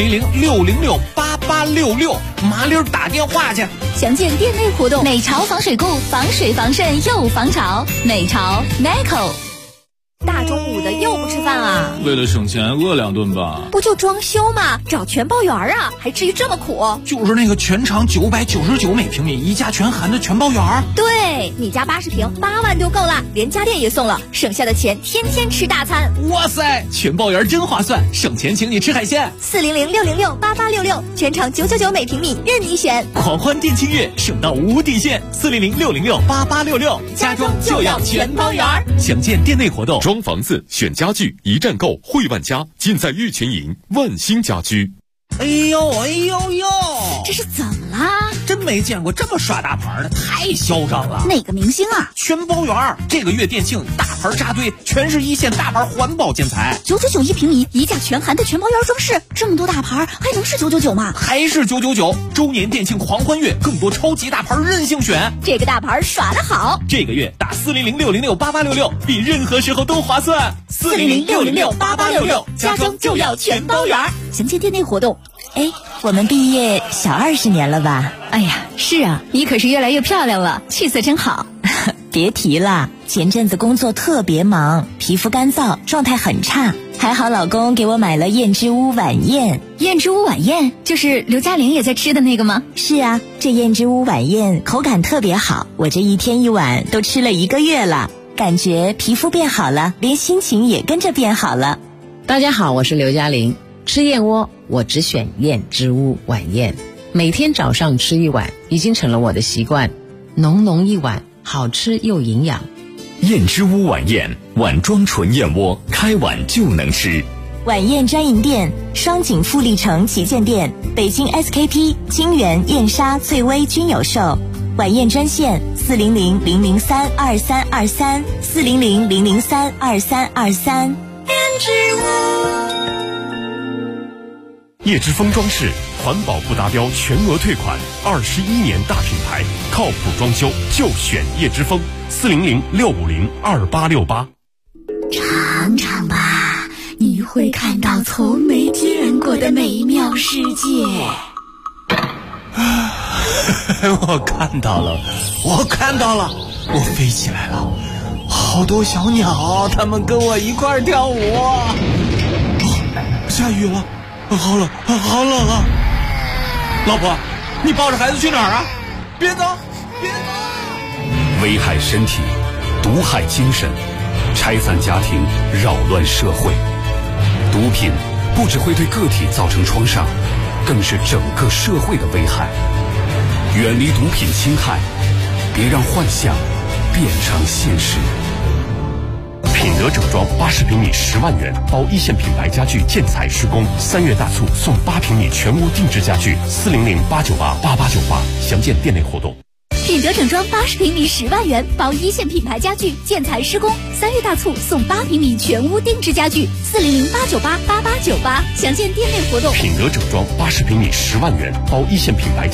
S6: ，400-606-8866，麻溜打电话去。
S10: 详见店内活动。美潮防水固，防水防渗又防潮。美潮 Nico。大中午的又不吃饭啊？
S9: 为了省钱饿2顿吧。
S10: 不就装修吗？找全包圆啊，还至于这么苦？
S6: 就是那个全长999每平米，一价全含的全包圆。
S10: 对，你家80平8万就够了，连家电也送了，省下的钱天天吃大餐。
S6: 哇塞，全包圆真划算，省钱请你吃海鲜。
S10: 400-606-8866，全长999每平米，任你选。
S6: 狂欢店庆月，省到无底线。400-606-8866，家装就要全包圆。详见店内活动。
S7: 装房子选家具，一站购汇万家，尽在玉泉营万兴家居。
S6: 哎呦，
S10: 这是怎么啦？
S6: 真没见过这么耍大牌的，太嚣张了。
S10: 哪个明星啊？
S6: 全包圆，这个月店庆大牌扎堆，全是1线大牌环保建材。
S10: 999一平米，一价全含的全包圆装饰，这么多大牌还能是999吗？
S6: 还是999。周年店庆狂欢月，更多超级大牌任性选。
S10: 这个大牌耍得好，
S6: 这个月打400-606-8866，比任何时候都划算。400-606-8866，家装就要全包圆。
S10: 详见店内活动。
S22: 哎，我们毕业小20年了吧？
S10: 哎呀，是啊，你可是越来越漂亮了，气色真好。
S22: 别提了，前阵子工作特别忙，皮肤干燥，状态很差。还好老公给我买了燕之屋晚宴。
S10: 燕之屋晚宴就是刘嘉玲也在吃的那个吗？
S22: 是啊，这燕之屋晚宴口感特别好，我这一天一碗都吃了1个月了，感觉皮肤变好了，连心情也跟着变好了。
S11: 大家好，我是刘嘉玲。吃燕窝我只选燕之屋晚宴，每天早上吃1碗已经成了我的习惯，浓浓一碗，好吃又营养。
S1: 燕之屋晚宴
S3: 碗装纯燕窝，开碗就能吃。
S22: 晚宴专营店：双井富力城旗舰店、北京 SKP、金源、燕莎、翠微均有售。晚宴专线：400-003-2323，400-003-2323。
S2: 叶之峰装饰环保不达标全额退款，21年大品牌，靠谱装修就选叶之峰，400-650-2868。
S10: 尝尝吧，你会看到从没见过的美妙世界。
S6: 我看到了，我飞起来了，好多小鸟，它们跟我一块儿跳舞。下雨了，好冷啊！老婆，你抱着孩子去哪儿啊？别走！
S2: 危害身体，毒害精神，拆散家庭，扰乱社会。毒品不只会对个体造成创伤，更是整个社会的危害。远离毒品侵害，别让幻想变成现实。品德整装80平米10万元，包一线品牌家具建材施工，3月大促送8平米全屋定制家具，400-898-8898，详见店内活动。
S10: 品德整装80平米10万元，包一线品牌家具建材施工，3月大促送8平米全屋定制家具，400-898-8898，详见店内活动。
S2: 品德整装80平米10万元，包一线品牌